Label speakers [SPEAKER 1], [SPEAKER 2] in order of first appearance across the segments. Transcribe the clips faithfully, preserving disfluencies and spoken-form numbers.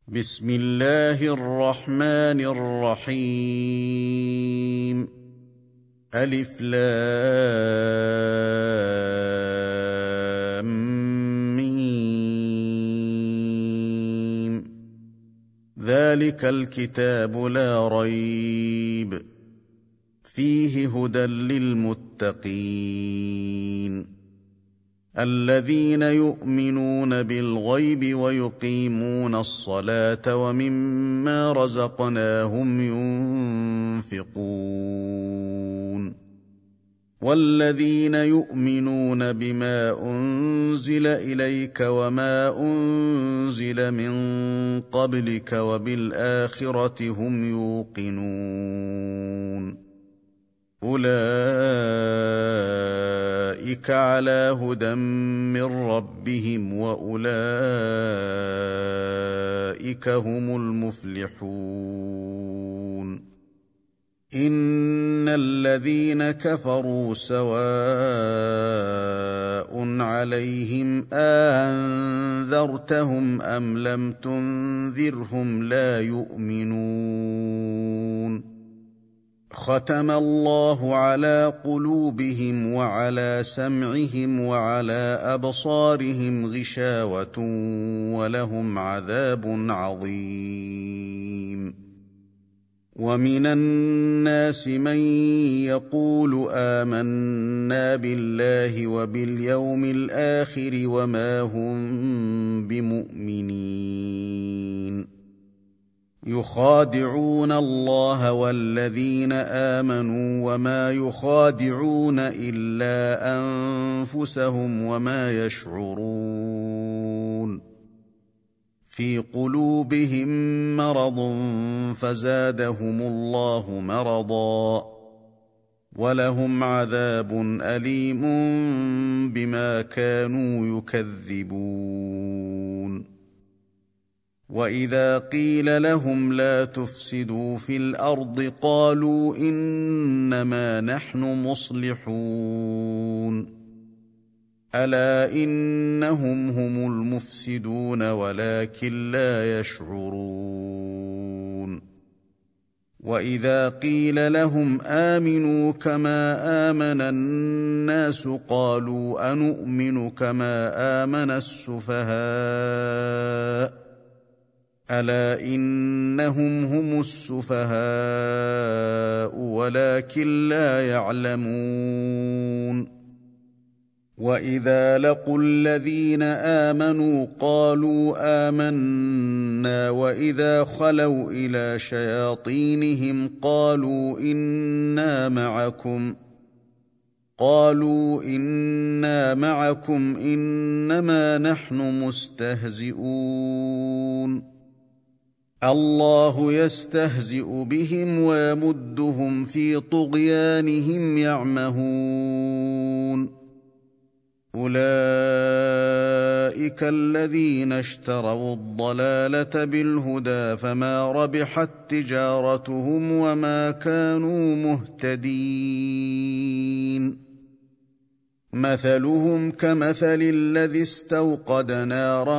[SPEAKER 1] بسم الله الرحمن الرحيم. ألف لام ميم. ذلك الكتاب لا ريب فيه هدى للمتقين الذين يؤمنون بالغيب ويقيمون الصلاة ومما رزقناهم ينفقون والذين يؤمنون بما أنزل إليك وما أنزل من قبلك وبالآخرة هم يوقنون أولئك على هدى من ربهم وأولئك هم المفلحون. إن الذين كفروا سواء عليهم أنذرتهم أم لم تنذرهم لا يؤمنون. ختم الله على قلوبهم وعلى سمعهم وعلى أبصارهم غشاوة ولهم عذاب عظيم. ومن الناس من يقول آمنا بالله وباليوم الآخر وما هم بمؤمنين. يخادعون الله والذين آمنوا وما يخادعون إلا أنفسهم وما يشعرون. في قلوبهم مرض فزادهم الله مرضا ولهم عذاب أليم بما كانوا يكذبون. وإذا قيل لهم لا تفسدوا في الأرض قالوا إنما نحن مصلحون. ألا إنهم هم المفسدون ولكن لا يشعرون. وإذا قيل لهم آمنوا كما آمن الناس قالوا أنؤمن كما آمن السفهاء ألا إنهم هم السفهاء ولكن لا يعلمون. وإذا لقوا الذين آمنوا قالوا آمنا وإذا خلوا إلى شياطينهم قالوا إنا معكم قالوا إنا معكم إنما نحن مستهزئون. الله يستهزئ بهم ويمدهم في طغيانهم يعمهون. أولئك الذين اشتروا الضلالة بالهدى فما ربحت تجارتهم وما كانوا مهتدين. مثلهم كمثل الذي استوقد نارا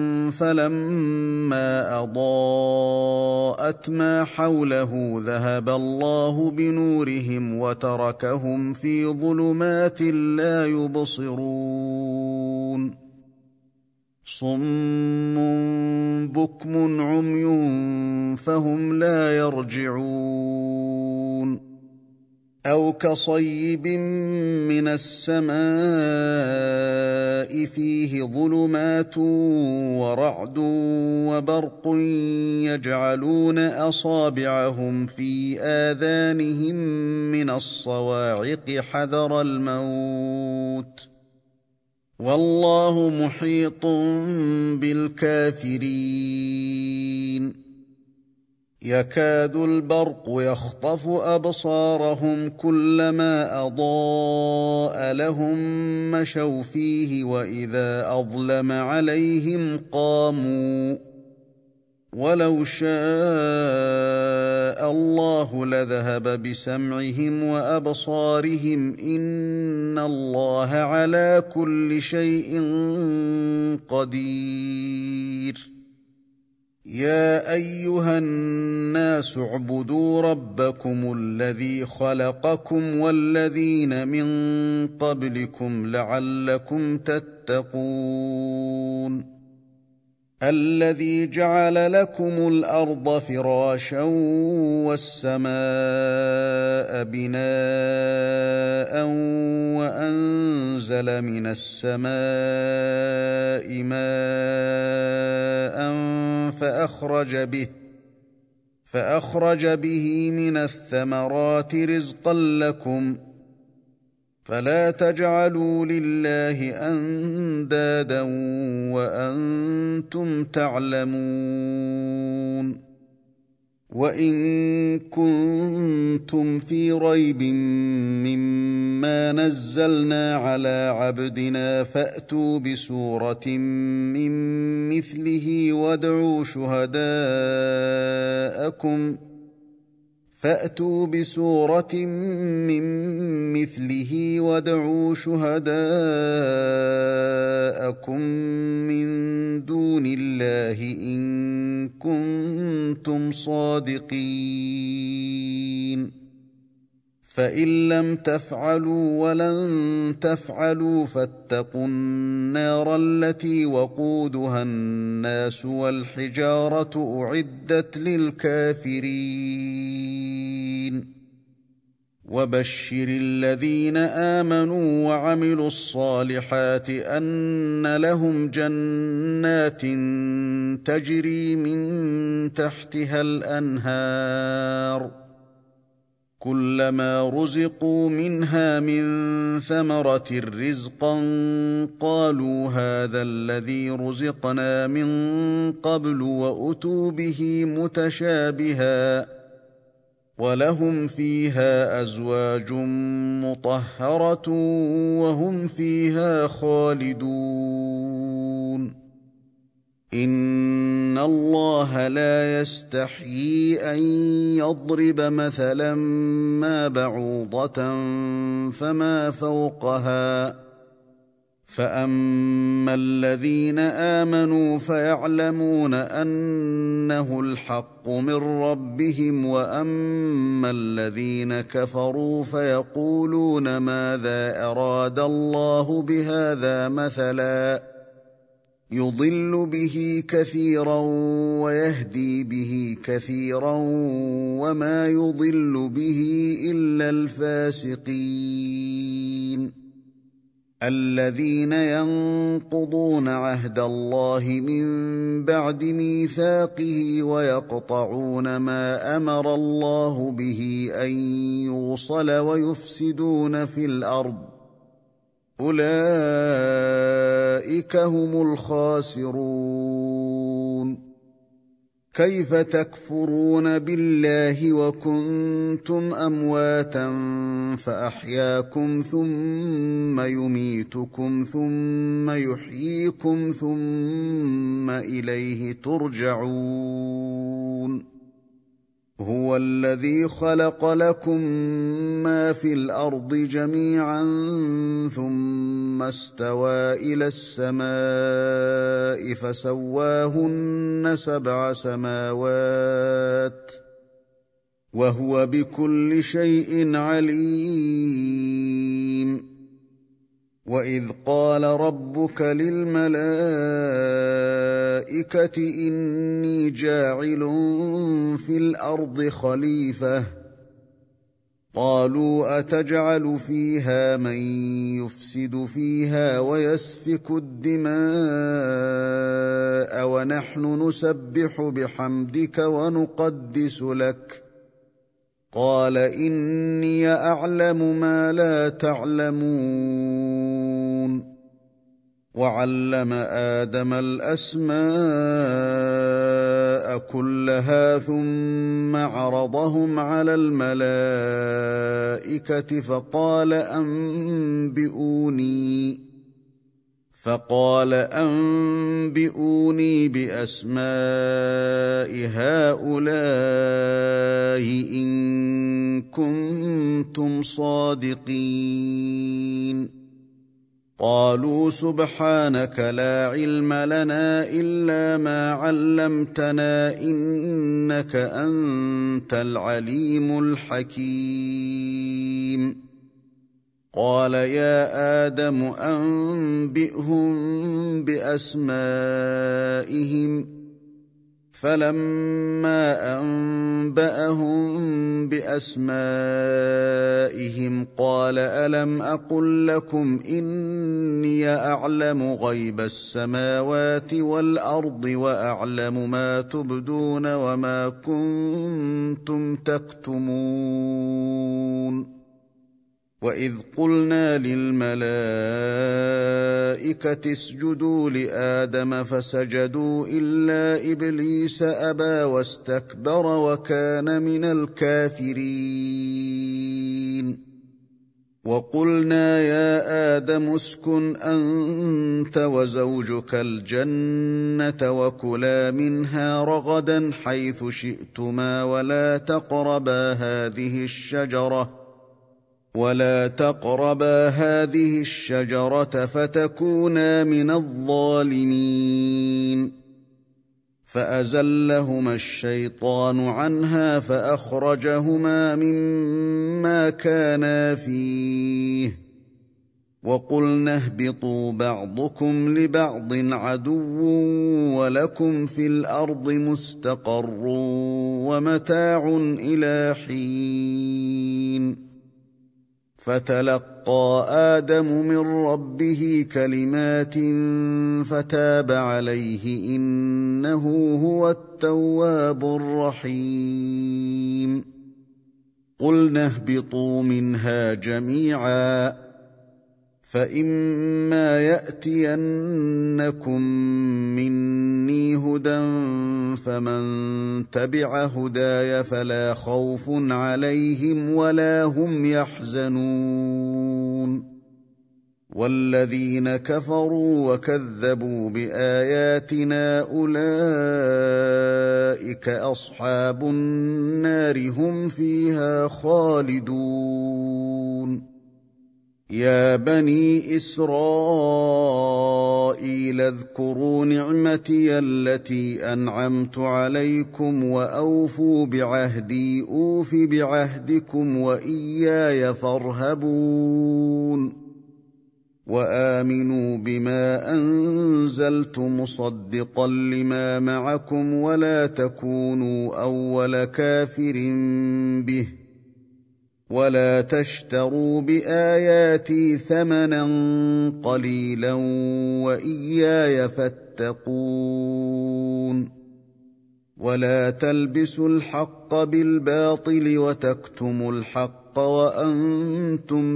[SPEAKER 1] فلما أضاءت ما حوله ذهب الله بنورهم وتركهم في ظلمات لا يبصرون. صم بكم عمي فهم لا يرجعون. أو كصيب من السماء فيه ظلمات ورعد وبرق يجعلون أصابعهم في آذانهم من الصواعق حذر الموت والله محيط بالكافرين. يكاد البرق يخطف أبصارهم كلما أضاء لهم مشوا فيه وإذا أظلم عليهم قاموا ولو شاء الله لذهب بسمعهم وأبصارهم إن الله على كل شيء قدير. يا ايها الناس اعبدوا ربكم الذي خلقكم والذين من قبلكم لعلكم تتقون الذي جعل لكم الارض فراشا والسماء بناء وانزل من السماء ماء فاخرج به فاخرج به من الثمرات رزقا لكم فلا تجعلوا لله اندادا وانتم تعلمون وان كنتم في ريب مما نزلنا على عبدنا فاتوا بسوره من مثله وادعوا شهداءكم فأتوا بسورة من مثله وادعوا شهداءكم من دون الله إن كنتم صادقين فإن لم تفعلوا ولن تفعلوا فاتقوا النار التي وقودها الناس والحجارة أعدت للكافرين وبشر الذين آمنوا وعملوا الصالحات أن لهم جنات تجري من تحتها الأنهار كلما رزقوا منها من ثمرة رزقا قالوا هذا الذي رزقنا من قبل وأتوا به متشابها ولهم فيها أزواج مطهرة وهم فيها خالدون إن الله لا يستحيي أن يضرب مثلا ما بعوضة فما فوقها فأما الذين آمنوا فيعلمون أنه الحق من ربهم وأما الذين كفروا فيقولون ماذا أراد الله بهذا مثلا يضل به كثيرا ويهدي به كثيرا وما يضل به إلا الفاسقين الذين ينقضون عهد الله من بعد ميثاقه ويقطعون ما أمر الله به أن يوصل ويفسدون في الأرض أولئك هم الخاسرون كيف تكفرون بالله وكنتم أمواتا فأحياكم ثم يميتكم ثم يحييكم ثم إليه ترجعون هو الذي خلق لكم ما في الأرض جميعا ثم استوى إلى السماء فسواهن سبع سماوات وهو بكل شيء عليم وإذ قال ربك للملائكة إني جاعل في الأرض خليفة قالوا أتجعل فيها من يفسد فيها ويسفك الدماء ونحن نسبح بحمدك ونقدس لك قال إني أعلم ما لا تعلمون وعلم آدم الأسماء كلها ثم عرضهم على الملائكة فقال أنبئوني فقال أنبئوني بأسماء هؤلاء إن كنتم صادقين قالوا سبحانك لا علم لنا إلا ما علمتنا إنك أنت العليم الحكيم قال يا آدم أنبئهم بأسمائهم فلما أنبأهم بأسمائهم قال ألم أقل لكم إني أعلم غيب السماوات والأرض وأعلم ما تبدون وما كنتم تكتمون وإذ قلنا للملائكة اسجدوا لآدم فسجدوا إلا إبليس أبى واستكبر وكان من الكافرين وقلنا يا آدم اسكن أنت وزوجك الجنة وكلا منها رغدا حيث شئتما ولا تقربا هذه الشجرة ولا تقربا هذه الشجرة فتكونا من الظالمين فأزلهما الشيطان عنها فأخرجهما مما كانا فيه وقلنا اهبطوا بعضكم لبعض عدو ولكم في الأرض مستقر ومتاع إلى حين فتلقى آدم من ربه كلمات فتاب عليه إنه هو التواب الرحيم قلنا اهبطوا منها جميعا فإما يأتينكم مني هدى فمن تبع هداي فلا خوف عليهم ولا هم يحزنون والذين كفروا وكذبوا بآياتنا أولئك أصحاب النار هم فيها خالدون يا بني إسرائيل اذكروا نعمتي التي أنعمت عليكم وأوفوا بعهدي أوف بعهدكم وإياي فارهبون وآمنوا بما أنزلت مصدقا لما معكم ولا تكونوا أول كافر به ولا تشتروا بآياتي ثمنا قليلا وإياي فاتقون ولا تلبسوا الحق بالباطل وتكتموا الحق وأنتم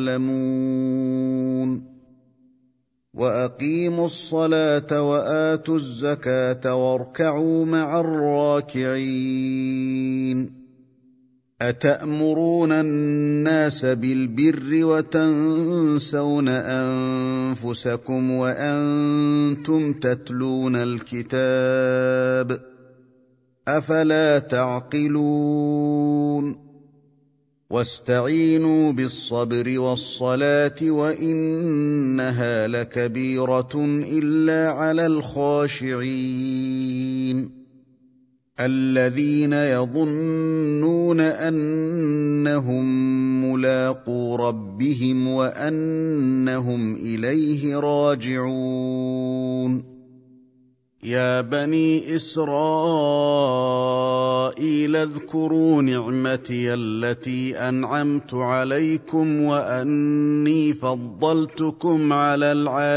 [SPEAKER 1] تعلمون وأقيموا الصلاة وآتوا الزكاة واركعوا مع الراكعين أتأمرون الناس بالبر وتنسون أنفسكم وأنتم تتلون الكتاب أفلا تعقلون واستعينوا بالصبر والصلاة وإنها لكبيرة إلا على الخاشعين الذين يظنون أنهم ملاقو ربهم وأنهم إليه راجعون يا بني إسرائيل اذكروا نعمتي التي أنعمت عليكم وأني فضلتكم على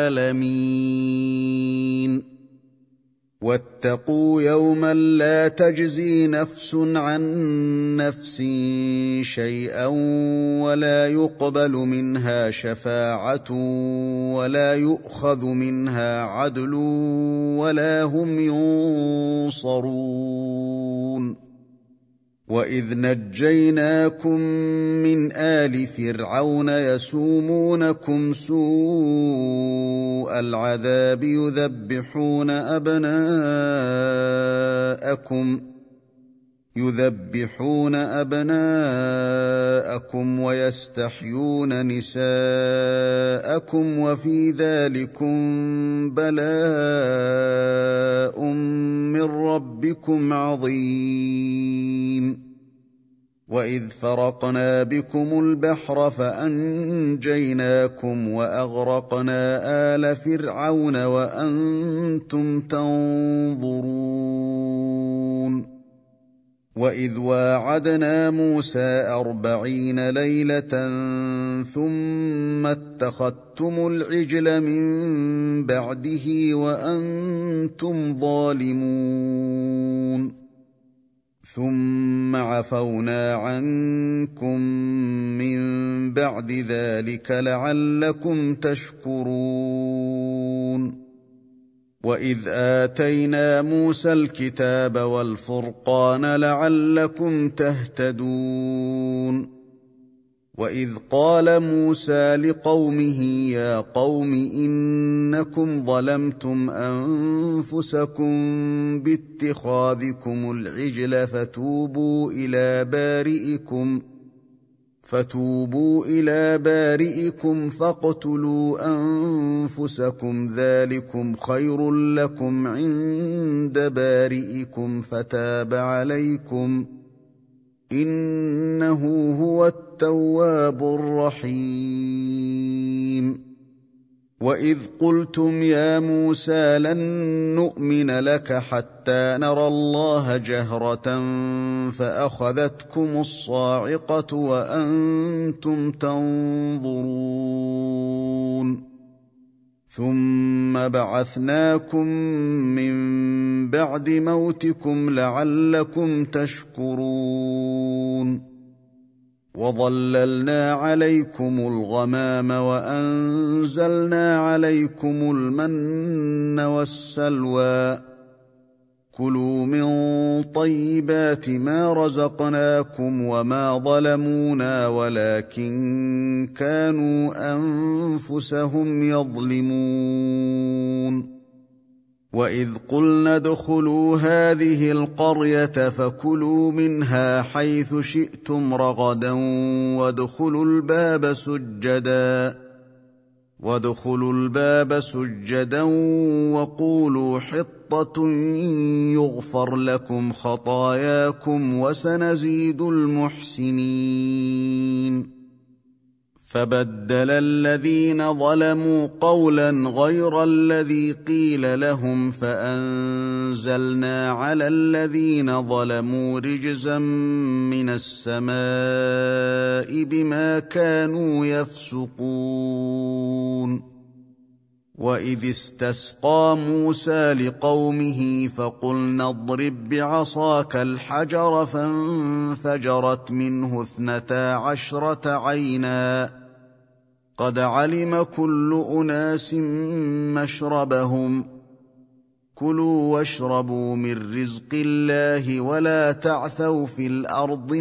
[SPEAKER 1] العالمين واتقوا يوما لا تجزي نفس عن نفس شيئا ولا يقبل منها شفاعة ولا يؤخذ منها عدل ولا هم ينصرون وإذ نجيناكم من آل فرعون يسومونكم سوء العذاب يذبحون أبناءكم يذبحون أبناءكم ويستحيون نساءكم وفي ذلكم بلاء من ربكم عظيم. وإذ فرقنا بكم البحر فأنجيناكم وأغرقنا آل فرعون وأنتم تنظرون. وإذ واعدنا موسى أربعين ليلة ثم اتخذتم العجل من بعده وأنتم ظالمون ثم عفونا عنكم من بعد ذلك لعلكم تشكرون. وإذ آتينا موسى الكتاب والفرقان لعلكم تهتدون. وإذ قال موسى لقومه يا قوم إنكم ظلمتم أنفسكم باتخاذكم العجل فتوبوا إلى بارئكم فتوبوا إلى بارئكم فاقتلوا أنفسكم ذلكم خير لكم عند بارئكم فتاب عليكم إنه هو التواب الرحيم. وإذ قلتم يا موسى لن نؤمن لك حتى نرى الله جهرة فأخذتكم الصاعقة وأنتم تنظرون ثم بعثناكم من بعد موتكم لعلكم تشكرون. وظللنا عليكم الغمام وأنزلنا عليكم المن والسلوى كلوا من طيبات ما رزقناكم وما ظلمونا ولكن كانوا أنفسهم يظلمون. وإذ قلنا ادخلوا هذه القرية فكلوا منها حيث شئتم رغدا وادخلوا الباب سجدا وادخلوا الباب سجدا وقولوا حطة يغفر لكم خطاياكم وسنزيد المحسنين. فبدل الذين ظلموا قولا غير الذي قيل لهم فأنزلنا على الذين ظلموا رجزا من السماء بما كانوا يفسقون. وإذ استسقى موسى لقومه فقلنا اضرب بعصاك الحجر فانفجرت منه اثنتا عشرة عينا قد علم كل أناس مشربهم كلوا واشربوا من رزق الله ولا تعثوا في الأرض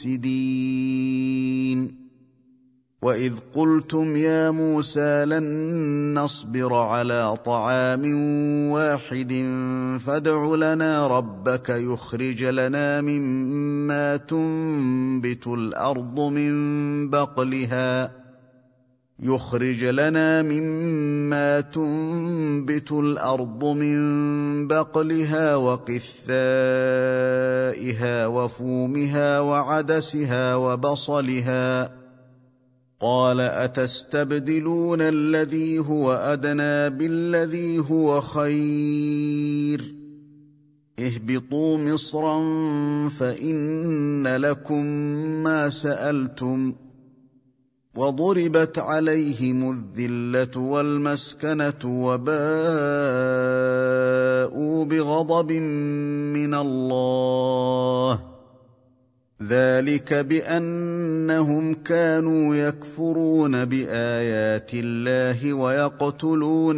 [SPEAKER 1] مفسدين. وإذ قلتم يا موسى لن نصبر على طعام واحد فادع لنا ربك يخرج لنا مما تنبت الأرض من بقلها يخرج لنا مما تنبت الأرض من بقلها وقثائها وفومها وعدسها وبصلها قال أتستبدلون الذي هو أدنى بالذي هو خير اهبطوا مصرا فإن لكم ما سألتم وضربت عليهم الذلة والمسكنة وباءوا بغضب من الله ذلك بأنهم كانوا يكفرون بآيات الله ويقتلون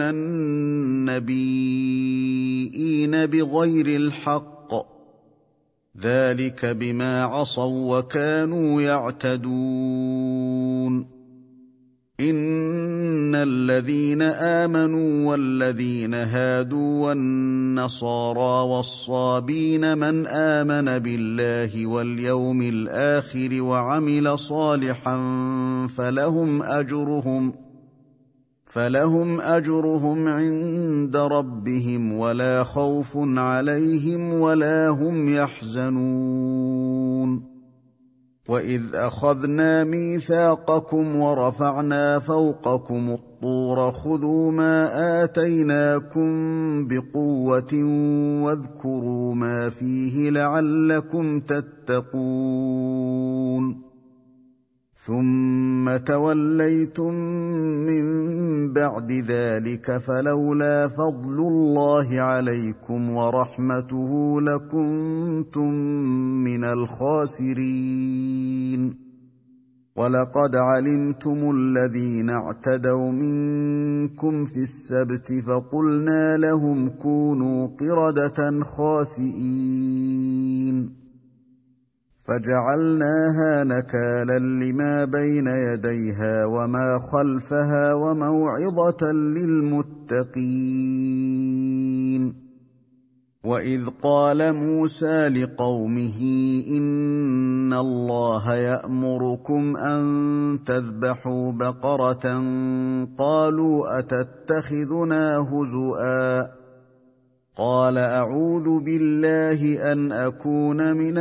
[SPEAKER 1] النبيين بغير الحق ذلك بما عصوا وكانوا يعتدون. إن الذين آمنوا والذين هادوا والنصارى والصابين من آمن بالله واليوم الآخر وعمل صالحا فلهم أجرهم فلهم أجرهم عند ربهم ولا خوف عليهم ولا هم يحزنون. وإذ أخذنا ميثاقكم ورفعنا فوقكم الطور خذوا ما آتيناكم بقوة واذكروا ما فيه لعلكم تتقون. ثم توليتم من بعد ذلك فلولا فضل الله عليكم ورحمته لكنتم من الخاسرين. ولقد علمتم الذين اعتدوا منكم في السبت فقلنا لهم كونوا قردة خاسئين فجعلناها نكالا لما بين يديها وما خلفها وموعظة للمتقين. وإذ قال موسى لقومه إن الله يأمركم أن تذبحوا بقرة قالوا أتتخذنا هزؤا قال أعوذ بالله أن أكون من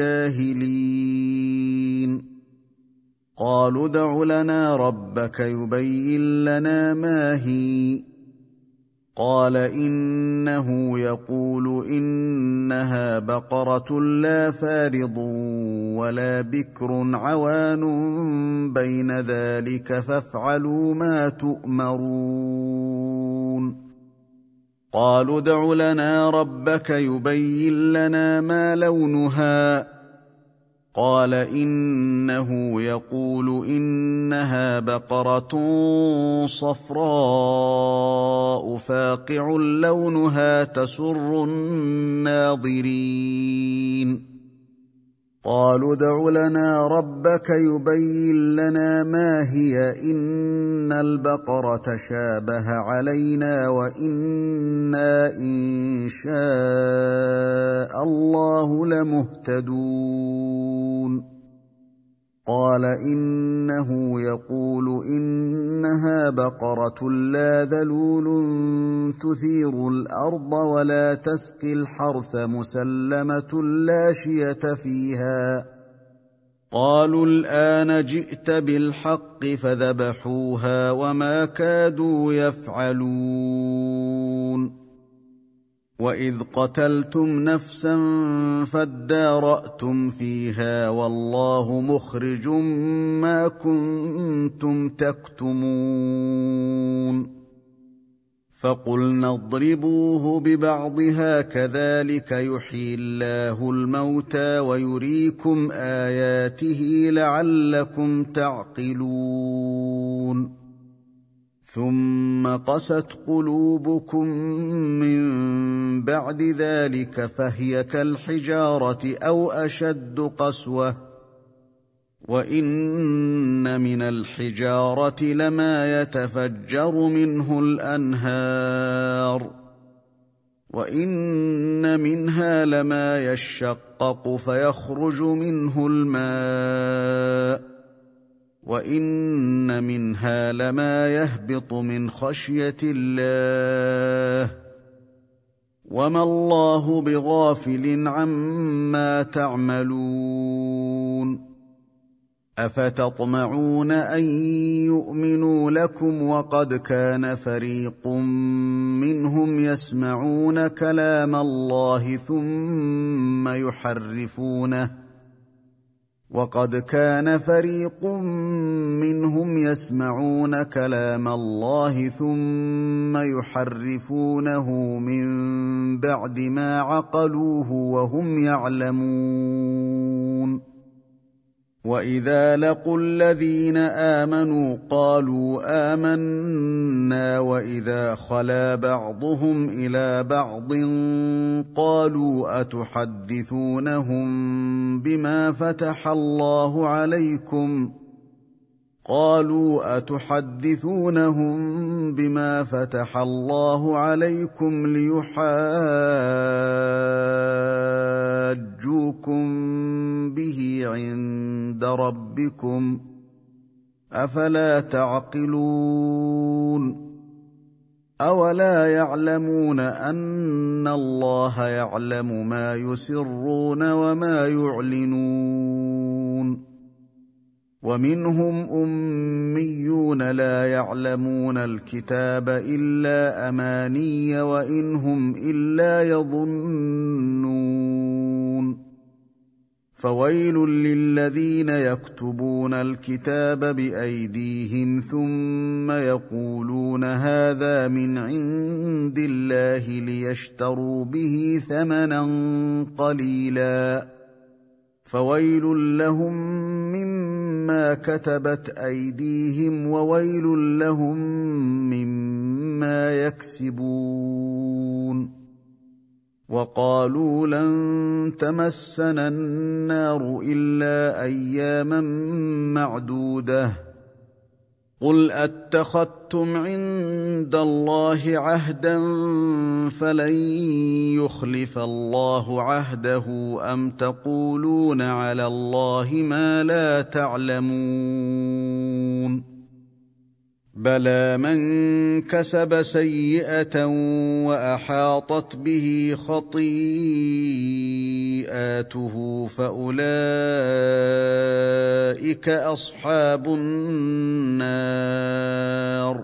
[SPEAKER 1] الجاهلين. قالوا ادع لنا ربك يبين لنا ما هي قال إنه يقول إنها بقرة لا فارض ولا بكر عوان بين ذلك فافعلوا ما تؤمرون. قالوا ادع لنا ربك يبين لنا ما لونها قال إنه يقول إنها بقرة صفراء فاقع لونها تسر الناظرين. قالوا ادع لنا ربك يبين لنا ما هي إن البقرة شابه علينا وإنا إن شاء الله لمهتدون. قال إنه يقول إنها بقرة لا ذلول تثير الأرض ولا تسقي الحرث مسلمة لا شية فيها. قالوا الآن جئت بالحق فذبحوها وما كادوا يفعلون. وإذ قتلتم نفسا فادارأتم فيها والله مخرج ما كنتم تكتمون. فقلنا اضربوه ببعضها كذلك يحيي الله الموتى ويريكم آياته لعلكم تعقلون. ثم قست قلوبكم من بعد ذلك فهي كالحجارة أو أشد قسوة وإن من الحجارة لما يتفجر منه الأنهار وإن منها لما يشقق فيخرج منه الماء وإن منها لما يهبط من خشية الله وما الله بغافل عما تعملون. أفتطمعون أن يؤمنوا لكم وقد كان فريق منهم يسمعون كلام الله ثم يحرفونه وقد كان فريق منهم يسمعون كلام الله ثم يحرفونه من بعد ما عقلوه وهم يعلمون. وإذا لقوا الذين آمنوا قالوا آمنا وإذا خلا بعضهم إلى بعض قالوا أتحدثونهم بما فتح الله عليكم قالوا أتحدثونهم بما فتح الله عليكم ليحاجوكم به عند ربكم أفلا تعقلون أولا يعلمون أن الله يعلم ما يسرون وما يعلنون ومنهم أميون لا يعلمون الكتاب إلا أماني وإن هم إلا يظنون فويل للذين يكتبون الكتاب بأيديهم ثم يقولون هذا من عند الله ليشتروا به ثمنا قليلا فويل لهم مما كتبت أيديهم وويل لهم مما يكسبون وقالوا لن تمسنا النار إلا أياما معدودة قل أتخذتم عند الله عهدا فلن يخلف الله عهده أم تقولون على الله ما لا تعلمون بلى من كسب سيئة وأحاطت به خطيئاته فأولئك أصحاب النار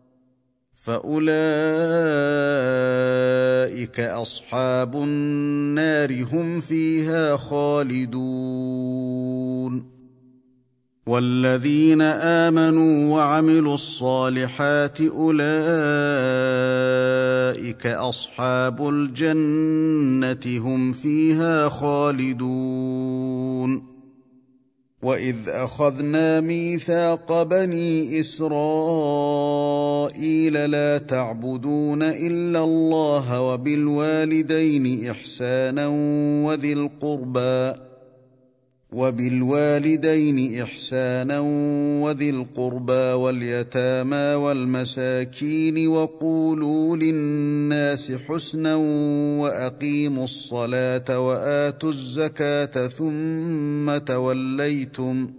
[SPEAKER 1] فأولئك أصحاب النار هم فيها خالدون والذين آمنوا وعملوا الصالحات أولئك أصحاب الجنة هم فيها خالدون وإذ أخذنا ميثاق بني إسرائيل لا تعبدون إلا الله وبالوالدين إحسانا وذي القربى وبالوالدين إحسانا وذي القربى واليتامى والمساكين وقولوا للناس حسنا وأقيموا الصلاة وآتوا الزكاة ثم توليتم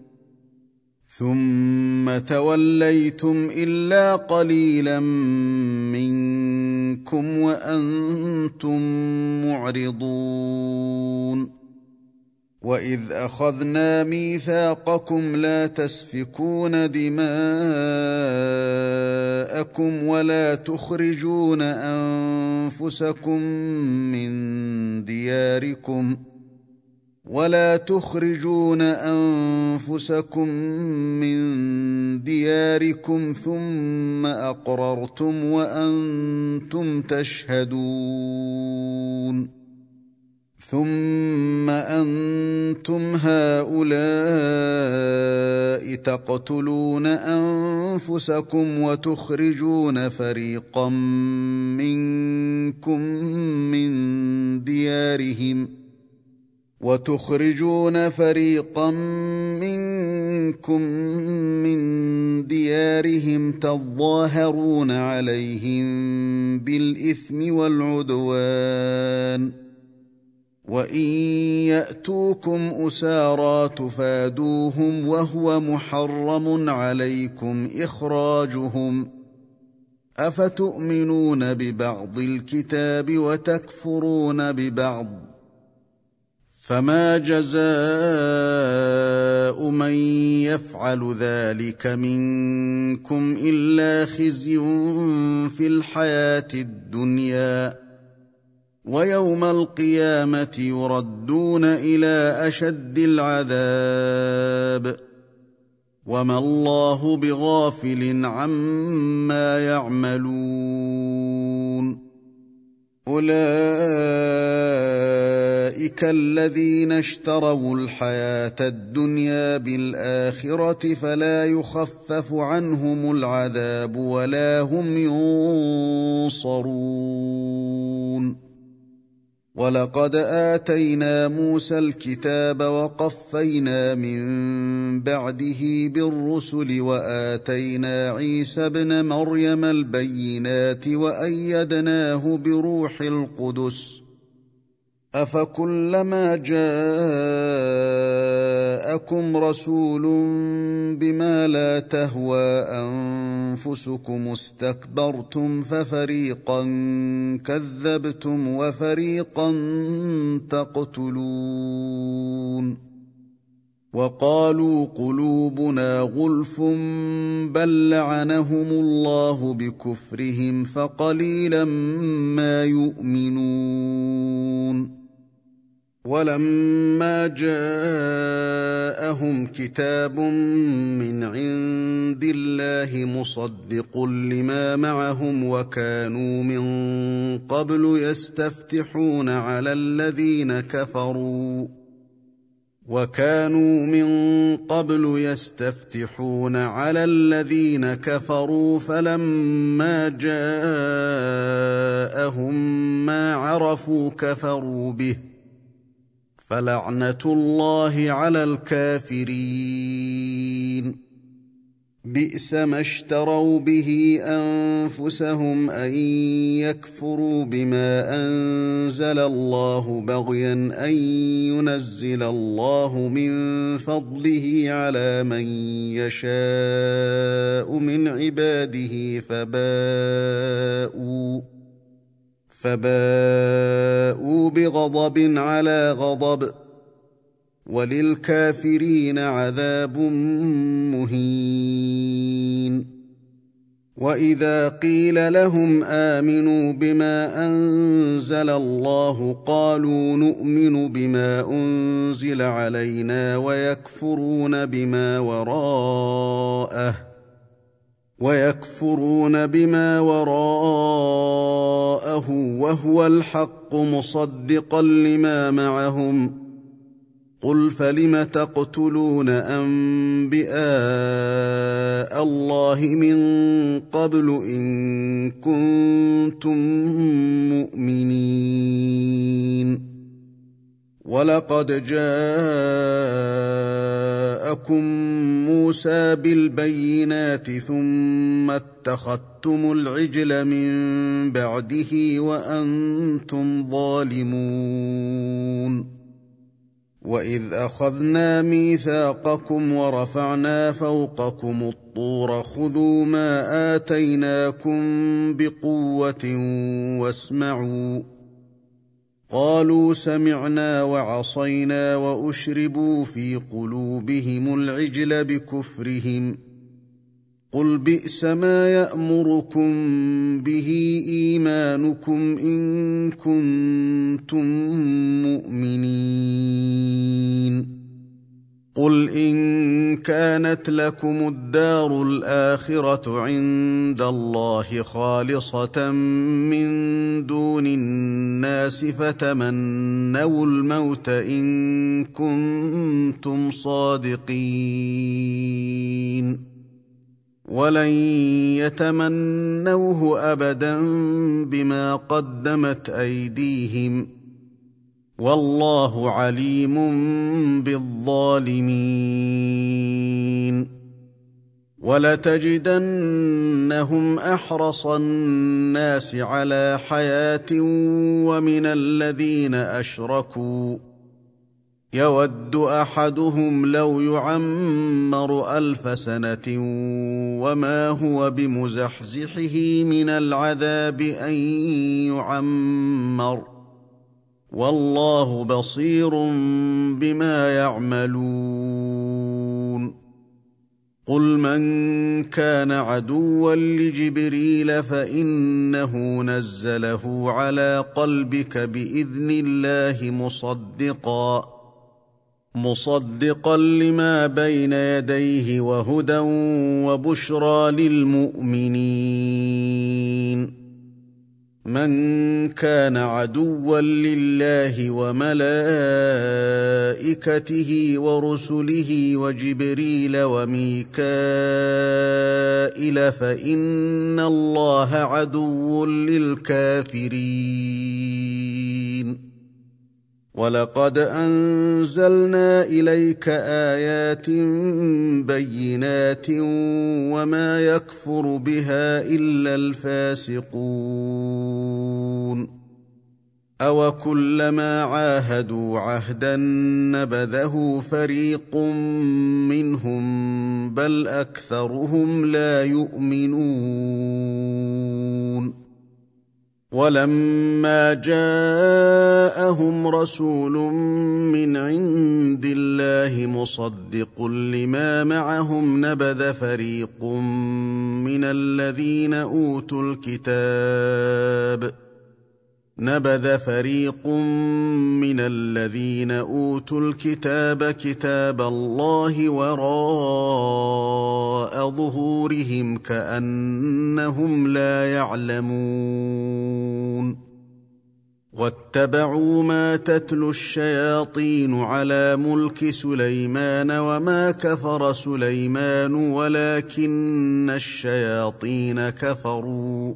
[SPEAKER 1] ثم توليتم إلا قليلا منكم وأنتم معرضون وإذ أخذنا ميثاقكم لا تسفكون دماءكم ولا تخرجون أنفسكم من دياركم ولا تخرجون أنفسكم من دياركم ثم أقررتم وأنتم تشهدون ثم أنتم هؤلاء تقتلون أنفسكم وتخرجون فريقا منكم من ديارهم وتخرجون فريقا منكم من ديارهم تظاهرون عليهم بالإثم والعدوان وإن يأتوكم أسارى تفادوهم وهو محرم عليكم إخراجهم أفتؤمنون ببعض الكتاب وتكفرون ببعض فما جزاء من يفعل ذلك منكم إلا خزي في الحياة الدنيا ويوم القيامة يردون إلى أشد العذاب وما الله بغافل عما يعملون أولئك الذين اشتروا الحياة الدنيا بالآخرة فلا يخفف عنهم العذاب ولا هم ينصرون وَلَقَدْ آتَيْنَا مُوسَى الْكِتَابَ وَقَفَّيْنَا مِن بَعْدِهِ بِالرُّسُلِ وَآتَيْنَا عِيسَى ابْنَ مَرْيَمَ الْبَيِّنَاتِ وَأَيَّدْنَاهُ بِرُوحِ الْقُدُسِ أَفَكُلَّمَا جَاءَكُمْ رَسُولٌ بِمَا لَا تَهْوَىٰ أَنفُسُكُمُ اسْتَكْبَرْتُمْ فَفَرِيقًا كَذَّبْتُمْ وَفَرِيقًا تَقْتُلُونَ وَقَالُوا قُلُوبُنَا غُلْفٌ بَل لَّعَنَهُمُ اللَّهُ بِكُفْرِهِمْ فَقَلِيلًا مَّا يُؤْمِنُونَ وَلَمَّا جَاءَهُمْ كِتَابٌ مِّنْ عِندِ اللَّهِ مُصَدِّقٌ لِّمَا مَعَهُمْ وَكَانُوا مِن قَبْلُ يَسْتَفْتِحُونَ عَلَى الَّذِينَ كَفَرُوا وَكَانُوا مِن قَبْلُ يَسْتَفْتِحُونَ عَلَى الَّذِينَ كَفَرُوا فَلَمَّا جَاءَهُم مَّا عَرَفُوا كَفَرُوا بِهِ فَلَعْنَةُ اللَّهِ عَلَى الْكَافِرِينَ بِئْسَ مَا اشْتَرَوْا بِهِ أَنفُسَهُمْ أَن يَكْفُرُوا بِمَا أَنزَلَ اللَّهُ بَغْيًا أَن يُنَزِّلَ اللَّهُ مِن فَضْلِهِ عَلَىٰ مَن يَشَاءُ مِنْ عِبَادِهِ فَبَاءُوا فَبَاءُوا بِغَضَبٍ عَلَىٰ غَضَبٍ وَلِلْكَافِرِينَ عَذَابٌ مُّهِينٌ وَإِذَا قِيلَ لَهُمْ آمِنُوا بِمَا أَنزَلَ اللَّهُ قَالُوا نُؤْمِنُ بِمَا أُنزِلَ عَلَيْنَا وَيَكْفُرُونَ بِمَا وَرَاءَهُ وَيَكْفُرُونَ بِمَا وَرَاءَهُ وَهُوَ الْحَقُّ مُصَدِّقًا لِّمَا مَعَهُمْ قُلْ فَلِمَ تَقْتُلُونَ أَنبِيَاءَ اللَّهِ مِن قَبْلُ إِن كُنتُم مُّؤْمِنِينَ وَلَقَدْ جَاءَكُم مُّوسَىٰ بِالْبَيِّنَاتِ ثُمَّ اتَّخَذْتُمُ الْعِجْلَ مِن بَعْدِهِ وَأَنتُمْ ظَالِمُونَ وَإِذْ أَخَذْنَا مِيثَاقَكُمْ وَرَفَعْنَا فَوْقَكُمُ الطُّورَ خُذُوا مَا آتَيْنَاكُمْ بِقُوَّةٍ وَاسْمَعُوا قَالُوا سَمِعْنَا وَعَصَيْنَا وَأُشْرِبُوا فِي قُلُوبِهِمُ الْعِجْلَ بِكُفْرِهِمْ قُلْ بِئْسَ مَا يَأْمُرُكُم بِهِ إِيمَانُكُمْ إِن كُنتُم مُّؤْمِنِينَ قُلْ إِن كَانَتْ لَكُمُ الدَّارُ الْآخِرَةُ عِندَ اللَّهِ خَالِصَةً مِّن دُونِ النَّاسِ فَتَمَنَّوُا الْمَوْتَ إِن كُنتُمْ صَادِقِينَ وَلَن يَتَمَنَّوْهُ أَبَدًا بِمَا قَدَّمَتْ أَيْدِيهِمْ وَاللَّهُ عَلِيمٌ بِالظَّالِمِينَ وَلَتَجِدَنَّهُمْ أَحْرَصَ النَّاسِ عَلَىٰ حَيَاةٍ وَمِنَ الَّذِينَ أَشْرَكُوا يَوَدُّ أَحَدُهُمْ لَوْ يُعَمَّرُ أَلْفَ سَنَةٍ وَمَا هُوَ بِمُزَحْزِحِهِ مِنَ الْعَذَابِ أَن يُعَمَّرَ وَاللَّهُ بَصِيرٌ بِمَا يَعْمَلُونَ قُلْ مَن كَانَ عَدُوًّا لِّجِبْرِيلَ فَإِنَّهُ نَزَّلَهُ عَلَىٰ قَلْبِكَ بِإِذْنِ اللَّهِ مُصَدِّقًا مُصَدِّقًا لِّمَا بَيْنَ يَدَيْهِ وَهُدًى وَبُشْرَىٰ لِلْمُؤْمِنِينَ مَن كَانَ عَدُوًّا لِّلَّهِ وَمَلَائِكَتِهِ وَرُسُلِهِ وَجِبْرِيلَ وَمِيكَائِيلَ فَإِنَّ اللَّهَ عَدُوٌّ لِّلْكَافِرِينَ ولقد أنزلنا إليك آيات بينات وما يكفر بها إلا الفاسقون أو كلما عاهدوا عهدا نبذه فريق منهم بل أكثرهم لا يؤمنون ولما جاءهم رسول من عند الله مصدق لما معهم نبذ فريق من الذين أوتوا الكتاب نبذ فريق من الذين أوتوا الكتاب كتاب الله وراء ظهورهم كأنهم لا يعلمون واتبعوا ما تتلو الشياطين على ملك سليمان وما كفر سليمان ولكن الشياطين كفروا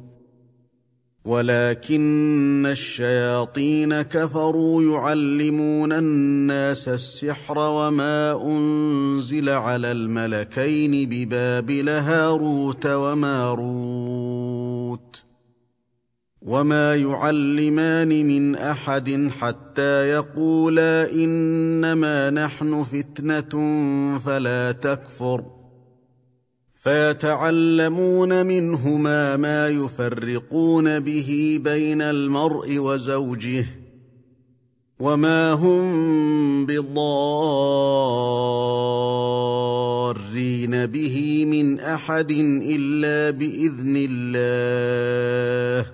[SPEAKER 1] ولكن الشياطين كفروا يعلمون الناس السحر وما أنزل على الملكين ببابل هاروت وماروت وما يعلمان من أحد حتى يقولا إنما نحن فتنة فلا تكفر فيتعلمون منهما ما يفرقون به بين المرء وزوجه وما هم بضارين به من أحد إلا بإذن الله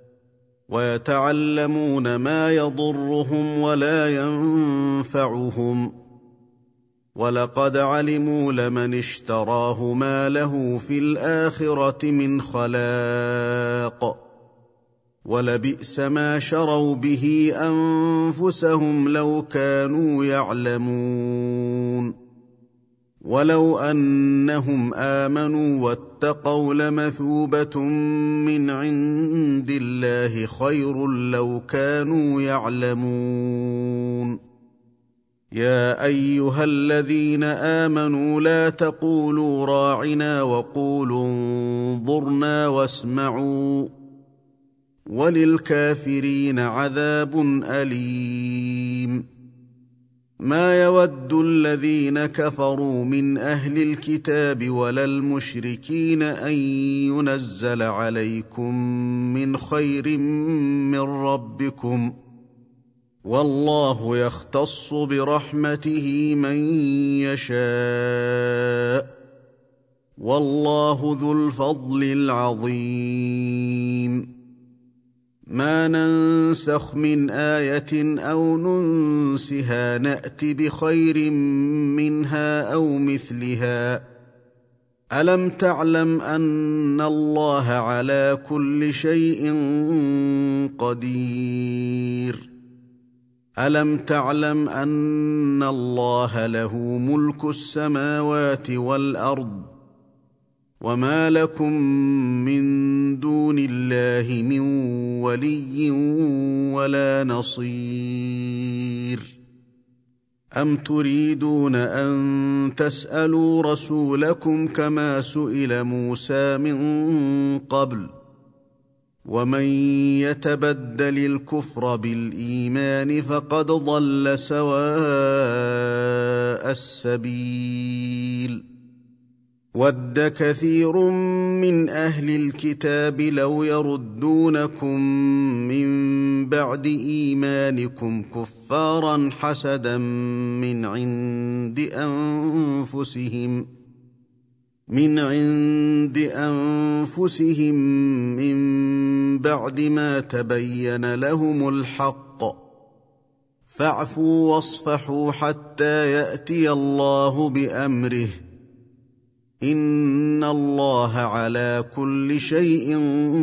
[SPEAKER 1] ويتعلمون ما يضرهم ولا ينفعهم ولقد علموا لمن اشتراه ما له في الآخرة من خلاق ولبئس ما شروا به أنفسهم لو كانوا يعلمون ولو أنهم آمنوا واتقوا لمثوبة من عند الله خير لو كانوا يعلمون يا أيها الذين آمنوا لا تقولوا راعنا وقولوا انظرنا واسمعوا وللكافرين عذاب أليم ما يود الذين كفروا من أهل الكتاب ولا المشركين أن ينزل عليكم من خير من ربكم والله يختص برحمته من يشاء والله ذو الفضل العظيم ما ننسخ من آية أو ننسها نأت بخير منها أو مثلها ألم تعلم أن الله على كل شيء قدير ألم تعلم أن الله له ملك السماوات والأرض وما لكم من دون الله من ولي ولا نصير أم تريدون أن تسألوا رسولكم كما سئل موسى من قبل ومن يتبدل الكفر بالإيمان فقد ضل سواء السبيل ود كثير من أهل الكتاب لو يردونكم من بعد إيمانكم كفارا حسدا من عند أنفسهم من عند أنفسهم من بعد ما تبين لهم الحق فاعفوا واصفحوا حتى يأتي الله بأمره إن الله على كل شيء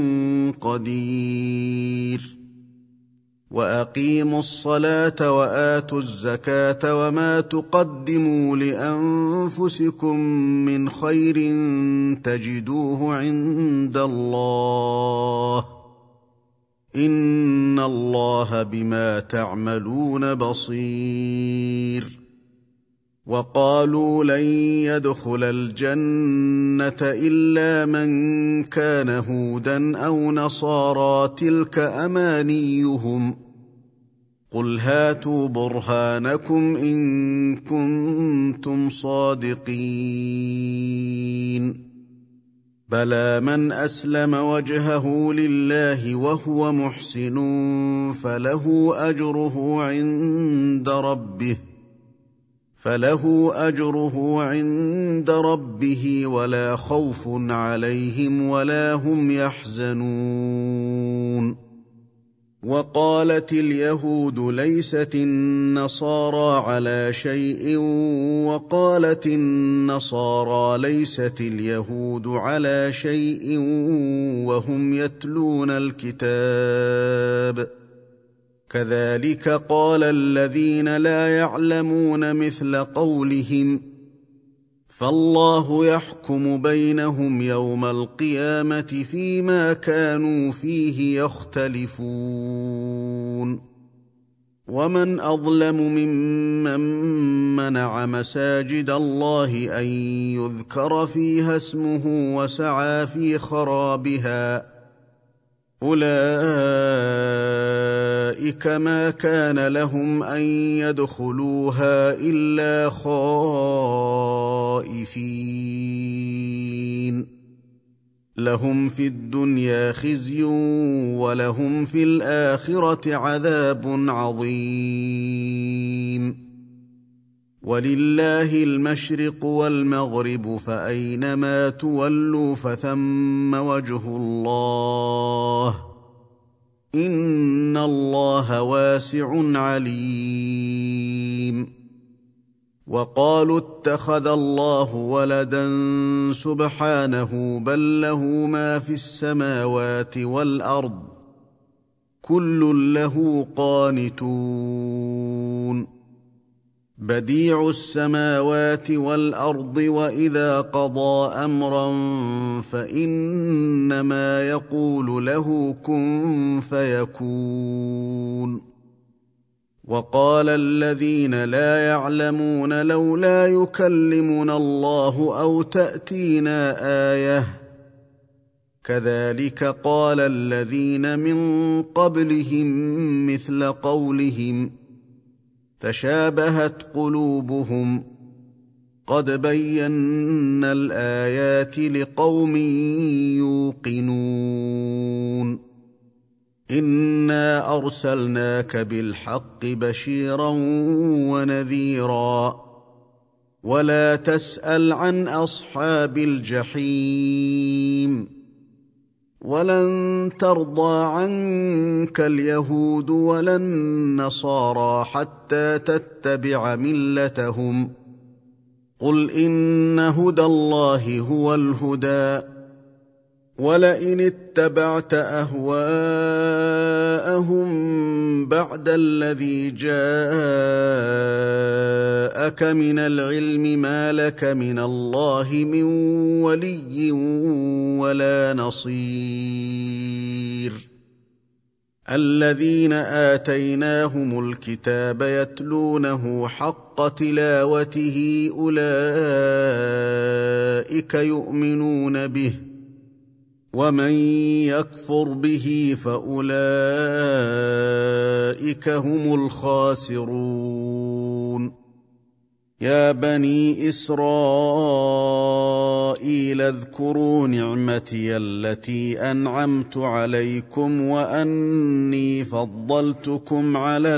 [SPEAKER 1] قدير وأقيموا الصلاة وآتوا الزكاة وما تقدموا لأنفسكم من خير تجدوه عند الله إن الله بما تعملون بصير. وقالوا لن يدخل الجنة إلا من كان هودا أو نصارى تلك أمانيهم قل هاتوا برهانكم إن كنتم صادقين. بلى من أسلم وجهه لله وهو محسن فله أجره عند ربه فله أجره عند ربه ولا خوف عليهم ولا هم يحزنون. وقالت اليهود ليست النصارى على شيء وقالت النصارى ليست اليهود على شيء وهم يتلون الكتاب كذلك قال الذين لا يعلمون مثل قولهم فالله يحكم بينهم يوم القيامة فيما كانوا فيه يختلفون. ومن أظلم ممن منع مساجد الله أن يذكر فيها اسمه وسعى في خرابها أولئك ما كان لهم أن يدخلوها إلا خائفين لهم في الدنيا خزي ولهم في الآخرة عذاب عظيم. ولله المشرق والمغرب فأينما تولوا فثم وجه الله إن الله واسع عليم. وقالوا اتخذ الله ولدا سبحانه بل له ما في السماوات والأرض كل له قانتون. بديع السماوات والأرض وإذا قضى أمرا فإنما يقول له كن فيكون. وقال الذين لا يعلمون لولا يكلمنا الله أو تأتينا آية كذلك قال الذين من قبلهم مثل قولهم تشابهت قلوبهم قد بينا الآيات لقوم يوقنون. إنا أرسلناك بالحق بشيرا ونذيرا ولا تسأل عن أصحاب الجحيم ولن ترضى عنك اليهود ولا النصارى حتى تتبع ملتهم قل إن هدى الله هو الهدى ولئن اتبعت أهواءهم بعد الذي جاءك من العلم ما لك من الله من ولي ولا نصير. الذين آتيناهم الكتاب يتلونه حق تلاوته أولئك يؤمنون به ومن يكفر به فأولئك هم الخاسرون. يا بني إسرائيل اذكروا نعمتي التي أنعمت عليكم وأني فضلتكم على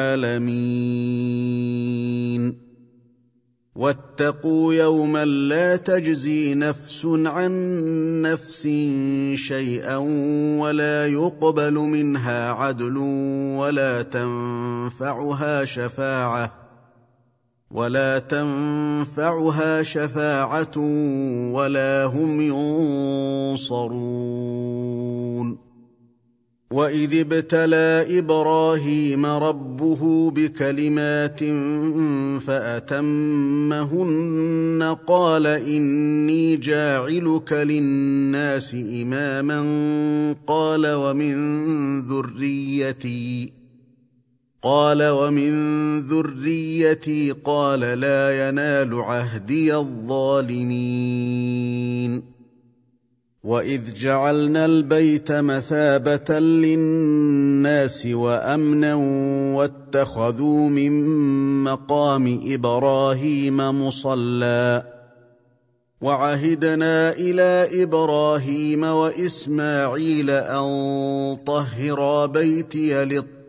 [SPEAKER 1] العالمين. واتقوا يوما لا تجزي نفس عن نفس شيئا ولا يقبل منها عدل ولا تنفعها شفاعة ولا تنفعها شفاعة ولا هم ينصرون. وإذ ابتلى إبراهيم ربه بكلمات فأتمهن قال إني جاعلك للناس إماما قال ومن ذريتي قال ومن ذريتي قال لا ينال عهدي الظالمين وإذ جعلنا البيت مثابة للناس وأمنا واتخذوا من مقام إبراهيم مصلى وعهدنا إلى إبراهيم وإسماعيل أن طهرا بيتي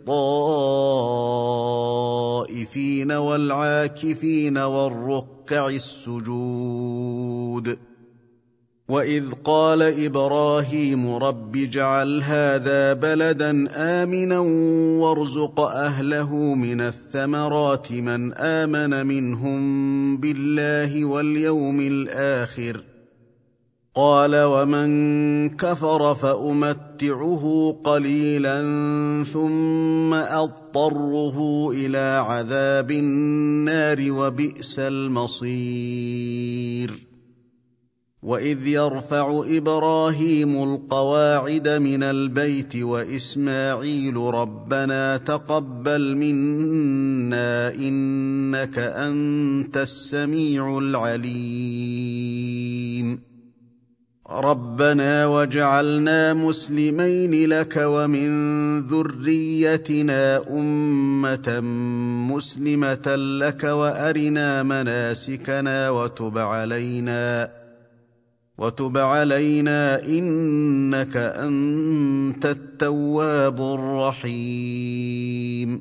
[SPEAKER 1] للطائفين والعاكفين والركع السجود وإذ قال إبراهيم رب اجعل هذا بلدا آمنا وارزق أهله من الثمرات من آمن منهم بالله واليوم الآخر قال ومن كفر فأمتعه قليلا ثم أضطره إلى عذاب النار وبئس المصير وإذ يرفع إبراهيم القواعد من البيت وإسماعيل ربنا تقبل منا إنك أنت السميع العليم ربنا واجعلنا مسلمين لك ومن ذريتنا أمة مسلمة لك وأرنا مناسكنا وتب علينا وتب علينا إنك أنت التواب الرحيم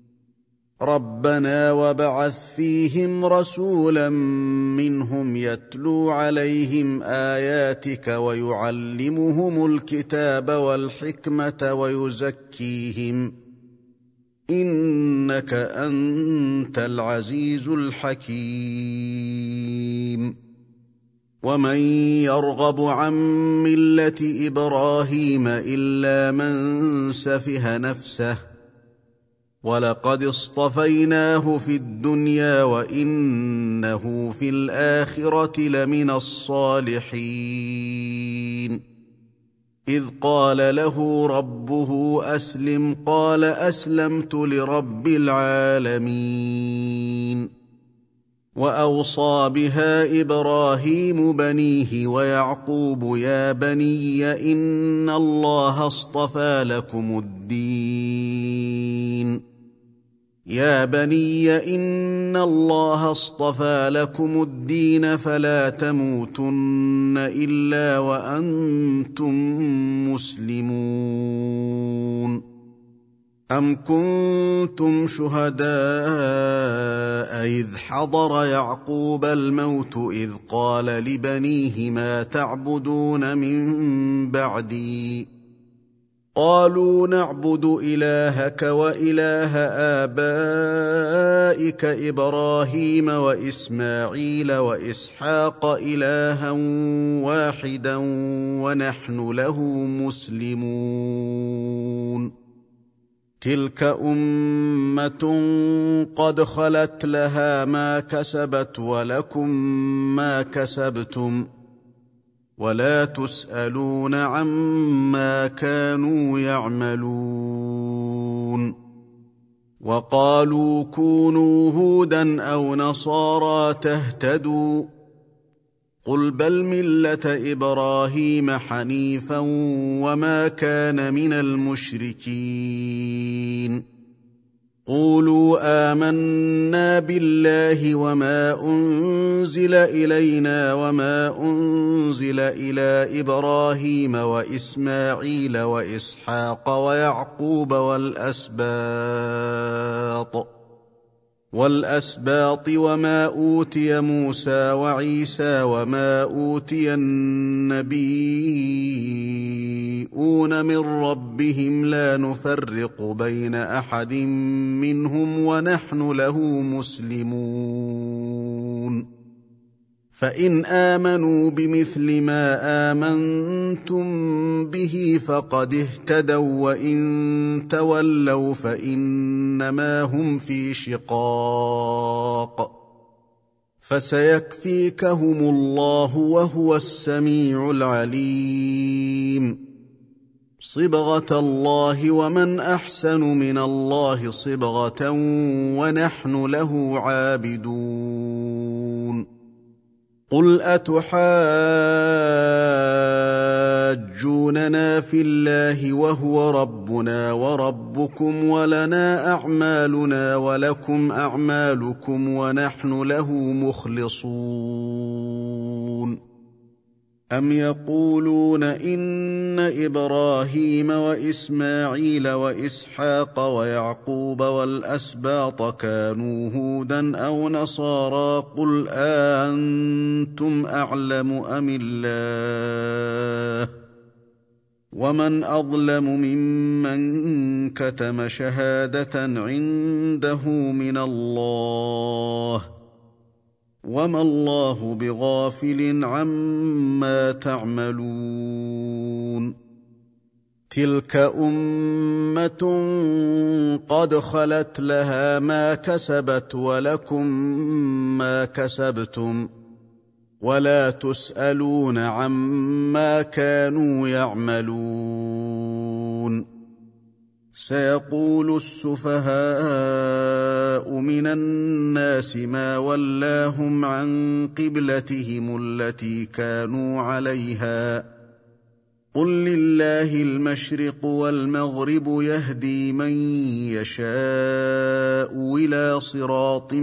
[SPEAKER 1] ربنا وابعث فيهم رسولا منهم يتلو عليهم آياتك ويعلمهم الكتاب والحكمة ويزكيهم إنك أنت العزيز الحكيم ومن يرغب عن ملة إبراهيم إلا من سفه نفسه ولقد اصطفيناه في الدنيا وإنه في الآخرة لمن الصالحين إذ قال له ربه أسلم قال أسلمت لرب العالمين وأوصى بها إبراهيم بنيه ويعقوب يا بني إن الله اصطفى لكم الدين يا بني إن الله اصطفى لكم الدين فلا تموتن إلا وأنتم مسلمون أم كنتم شهداء إذ حضر يعقوب الموت إذ قال لبنيه ما تعبدون من بعدي قالوا نعبد إلهك وإله آبائك إبراهيم وإسماعيل وإسحاق إلها واحدا ونحن له مسلمون تلك أمة قد خلت لها ما كسبت ولكم ما كسبتم ولا تسألون عما كانوا يعملون وقالوا كونوا هودا أو نصارى تهتدوا قل بل ملة إبراهيم حنيفا وما كان من المشركين قولوا آمنا بالله وما أنزل إلينا وما أنزل إلى إبراهيم وإسماعيل وإسحاق ويعقوب والأسباط والأسباط وما أوتي موسى وعيسى وما أوتي النبيون من ربهم لا نفرق بين أحد منهم ونحن له مسلمون فان امنوا بمثل ما امنتم به فقد اهتدوا وان تولوا فانما هم في شقاق فسيكفيكهم الله وهو السميع العليم صبغة الله ومن احسن من الله صبغة ونحن له عابدون قل أتحاجوننا في الله وهو ربنا وربكم ولنا أعمالنا ولكم أعمالكم ونحن له مخلصون أم يقولون إن إبراهيم وإسماعيل وإسحاق ويعقوب والأسباط كانوا هودا أو نصارى قل أأنتم أعلم أم الله ومن أظلم ممن كتم شهادة عنده من الله وما الله بغافل عما تعملون تلك أمة قد خلت لها ما كسبت ولكم ما كسبتم ولا تسألون عما كانوا يعملون سيقول السفهاء من الناس ما ولاهم عن قبلتهم التي كانوا عليها قل لله المشرق والمغرب يهدي من يشاء إلى صراط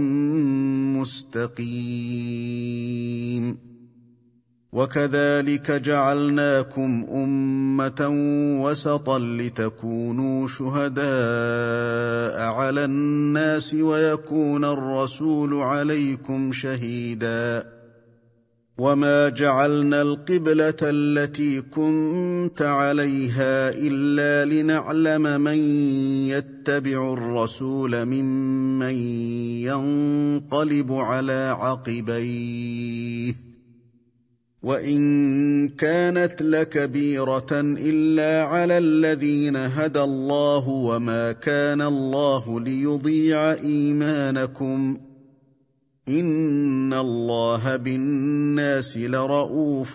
[SPEAKER 1] مستقيم وكذلك جعلناكم أمة وسطا لتكونوا شهداء على الناس ويكون الرسول عليكم شهيدا وما جعلنا القبلة التي كنت عليها إلا لنعلم من يتبع الرسول ممن ينقلب على عقبيه وإن كانت لكبيرة إلا على الذين هدى الله وما كان الله ليضيع إيمانكم إن الله بالناس لرءوف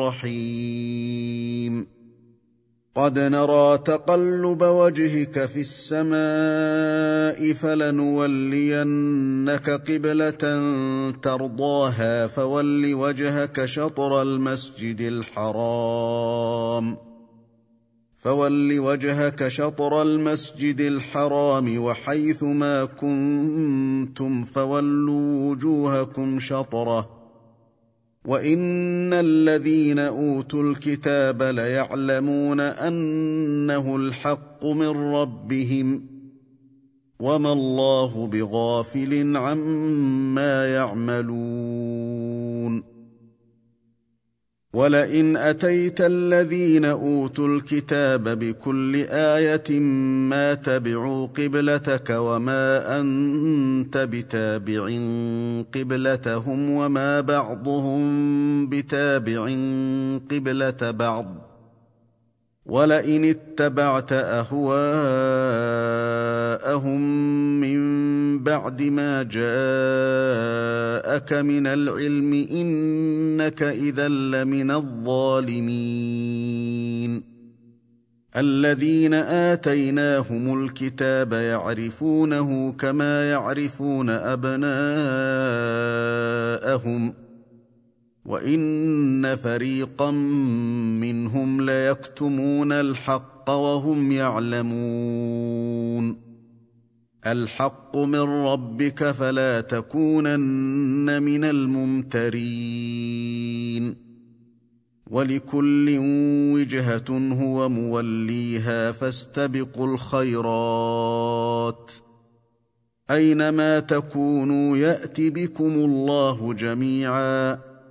[SPEAKER 1] رحيم قد نرى تقلب وجهك في السماء فلنولينك قبلة ترضاها فول وجهك شطر المسجد الحرام فول وجهك شطر المسجد الحرام وحيث ما كنتم فولوا وجوهكم شطره وإن الذين أوتوا الكتاب ليعلمون أنه الحق من ربهم وما الله بغافل عما يعملون ولئن أتيت الذين أوتوا الكتاب بكل آية ما تبعوا قبلتك وما أنت بتابع قبلتهم وما بعضهم بتابع قبلة بعض ولئن اتبعت أهواءهم من بعد ما جاءك من العلم إنك إذا لمن الظالمين الذين آتيناهم الكتاب يعرفونه كما يعرفون أبناءهم وإن فريقا منهم ليكتمون الحق وهم يعلمون الحق من ربك فلا تكونن من الممترين ولكل وجهة هو موليها فاستبقوا الخيرات أينما تكونوا يأت بكم الله جميعا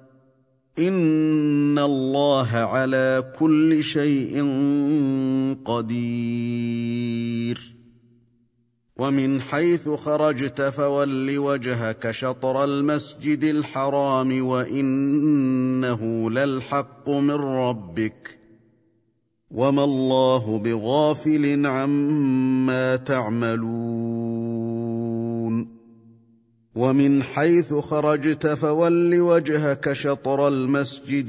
[SPEAKER 1] إن الله على كل شيء قدير ومن حيث خرجت فول وجهك شطر المسجد الحرام وإنه للحق من ربك وما الله بغافل عما تعملون ومن حيث خرجت فول وجهك شطر المسجد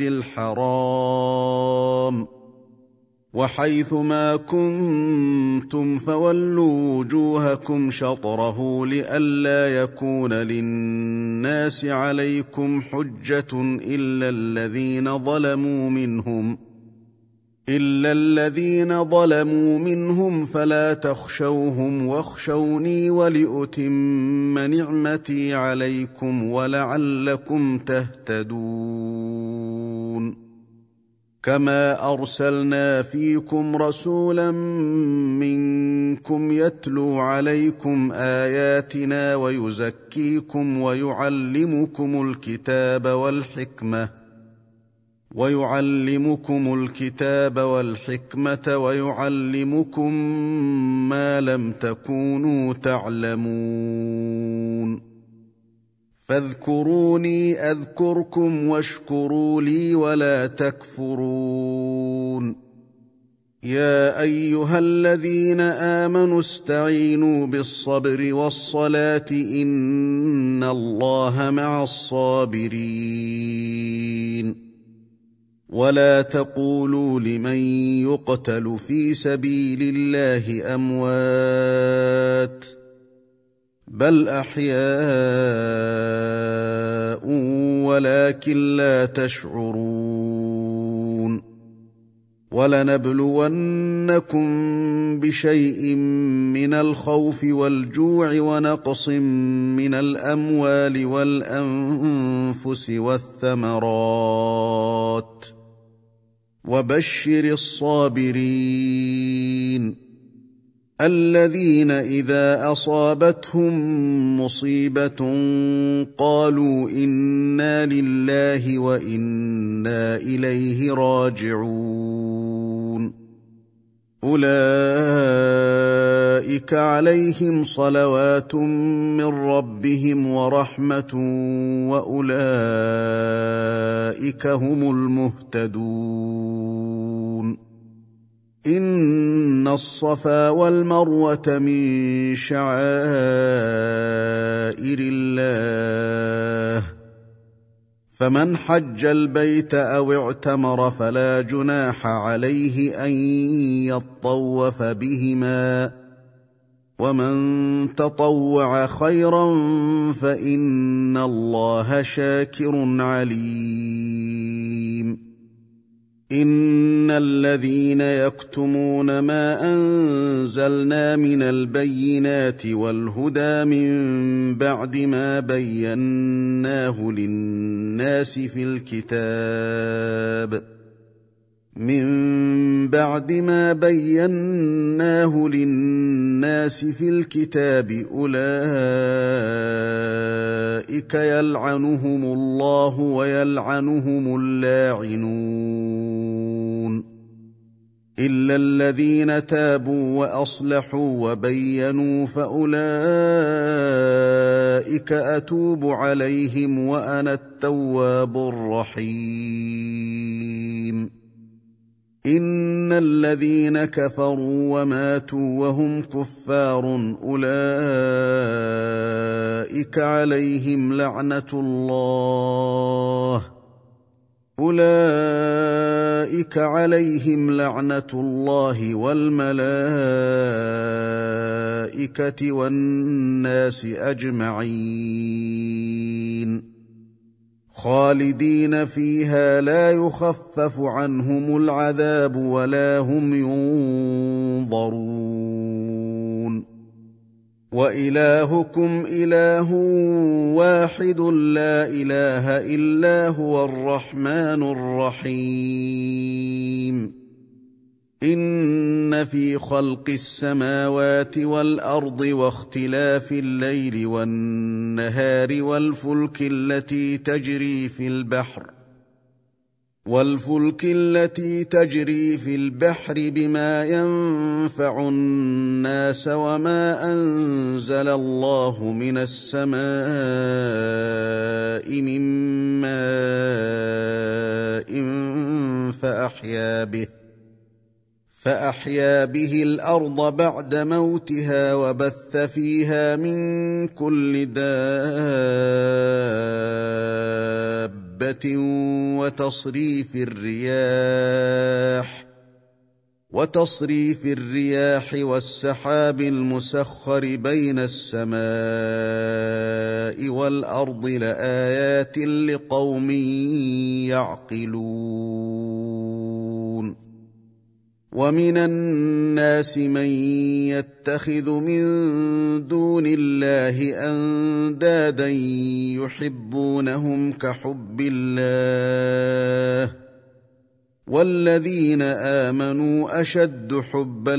[SPEAKER 1] الحرام وحيث ما كنتم فولوا وجوهكم شطره لئلا يكون للناس عليكم حجة إلا الذين ظلموا منهم إلا الذين ظلموا منهم فلا تخشوهم واخشوني ولأتم نعمتي عليكم ولعلكم تهتدون كما أرسلنا فيكم رسولا منكم يتلو عليكم آياتنا ويزكيكم ويعلمكم الكتاب والحكمة ويعلمكم الكتاب والحكمة ويعلمكم ما لم تكونوا تعلمون فاذكروني أذكركم واشكروا لي ولا تكفرون يا أيها الذين آمنوا استعينوا بالصبر والصلاة إن الله مع الصابرين ولا تقولوا لمن يقتل في سبيل الله أموات بل أحياء ولكن لا تشعرون ولنبلونكم بشيء من الخوف والجوع ونقص من الأموال والأنفس والثمرات وبشر الصابرين الذين إذا أصابتهم مصيبة قالوا إنا لله وإنا إليه راجعون أولئك عليهم صلوات من ربهم ورحمة وأولئك هم المهتدون إن الصفا والمروة من شعائر الله فمن حج البيت أو اعتمر فلا جناح عليه أن يطوف بهما ومن تطوع خيرا فإن الله شاكر عليم إن الذين يكتمون ما أنزلنا من البينات والهدى من بعد ما بيناه للناس في الكتاب من بعد ما بيناه للناس في الكتاب أولئك يلعنهم الله ويلعنهم اللاعنون إلا الذين تابوا وأصلحوا وبينوا فأولئك أتوب عليهم وأنا التواب الرحيم إن الذين كفروا وماتوا وهم كفار أولئك عليهم لعنة الله أولئك عليهم لعنة الله والملائكة والناس أجمعين خالدين فيها لا يخفف عنهم العذاب ولا هم ينظرون وإلهكم إله واحد لا إله إلا هو الرحمن الرحيم إن في خلق السماوات والأرض واختلاف الليل والنهار والفلك التي تجري في البحر والفلك التي تجري في البحر بما ينفع الناس وما أنزل الله من السماء من ماء فأحيا به فأحيا به الأرض بعد موتها وبث فيها من كل دابة وتصريف الرياح وتصريف الرياح والسحاب المسخر بين السماء والأرض لآيات لقوم يعقلون ومن الناس من يتخذ من دون الله أندادا يحبونهم كحب الله والذين آمنوا أشد حبا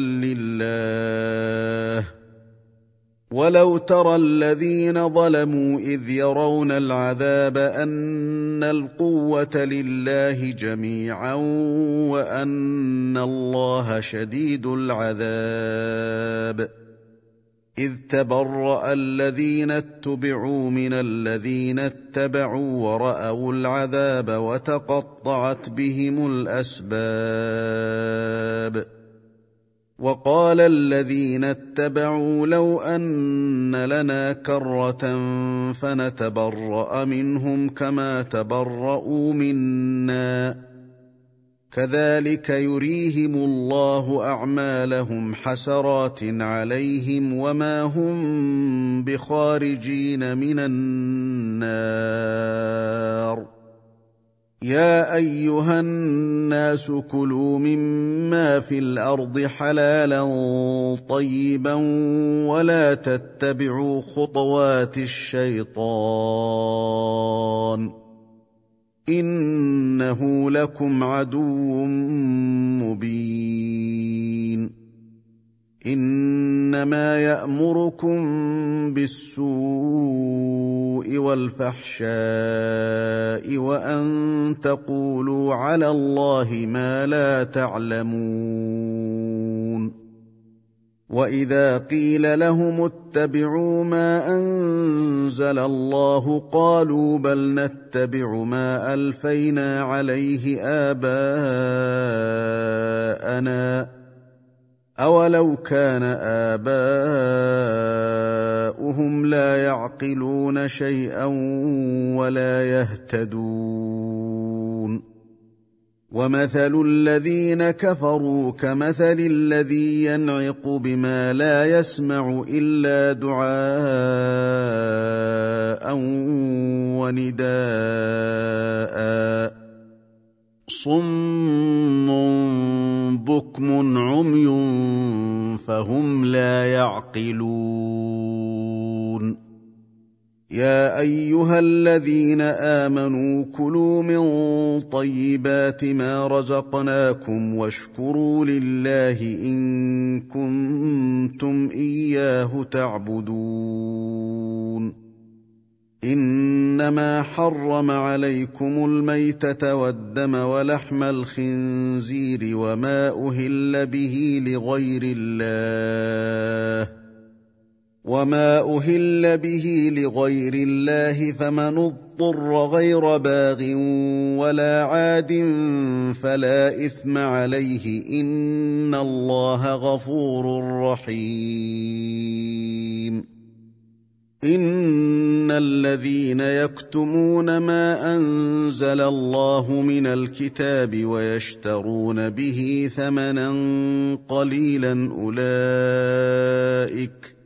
[SPEAKER 1] لله ولو ترى الذين ظلموا إذ يرون العذاب أن القوة لله جميعا وأن الله شديد العذاب إذ تبرأ الذين اتبعوا من الذين اتبعوا ورأوا العذاب وتقطعت بهم الأسباب وقال الذين اتبعوا لو أن لنا كرة فنتبرأ منهم كما تبرؤوا منا كذلك يريهم الله أعمالهم حسرات عليهم وما هم بخارجين من النار يا أيها الناس كلوا مما في الأرض حلالا طيبا ولا تتبعوا خطوات الشيطان إنه لكم عدو مبين إنما يأمركم بالسوء والفحشاء وأن تقولوا على الله ما لا تعلمون وإذا قيل لهم اتبعوا ما أنزل الله قالوا بل نتبع ما ألفينا عليه آباءنا أولو كان آباؤهم لا يعقلون شيئا ولا يهتدون ومثل الذين كفروا كمثل الذي ينعق بما لا يسمع إلا دعاء ونداء صم بكم عمي فهم لا يعقلون يا أيها الذين آمنوا كلوا من طيبات ما رزقناكم واشكروا لله إن كنتم إياه تعبدون إنما حرم عليكم الميتة والدم ولحم الخنزير وما أهل به لغير الله وما أهل به لغير الله فمن اضطر غير باغ ولا عاد فلا إثم عليه إن الله غفور رحيم إن الذين يكتمون ما أنزل الله من الكتاب ويشترون به ثمنا قليلا أولئك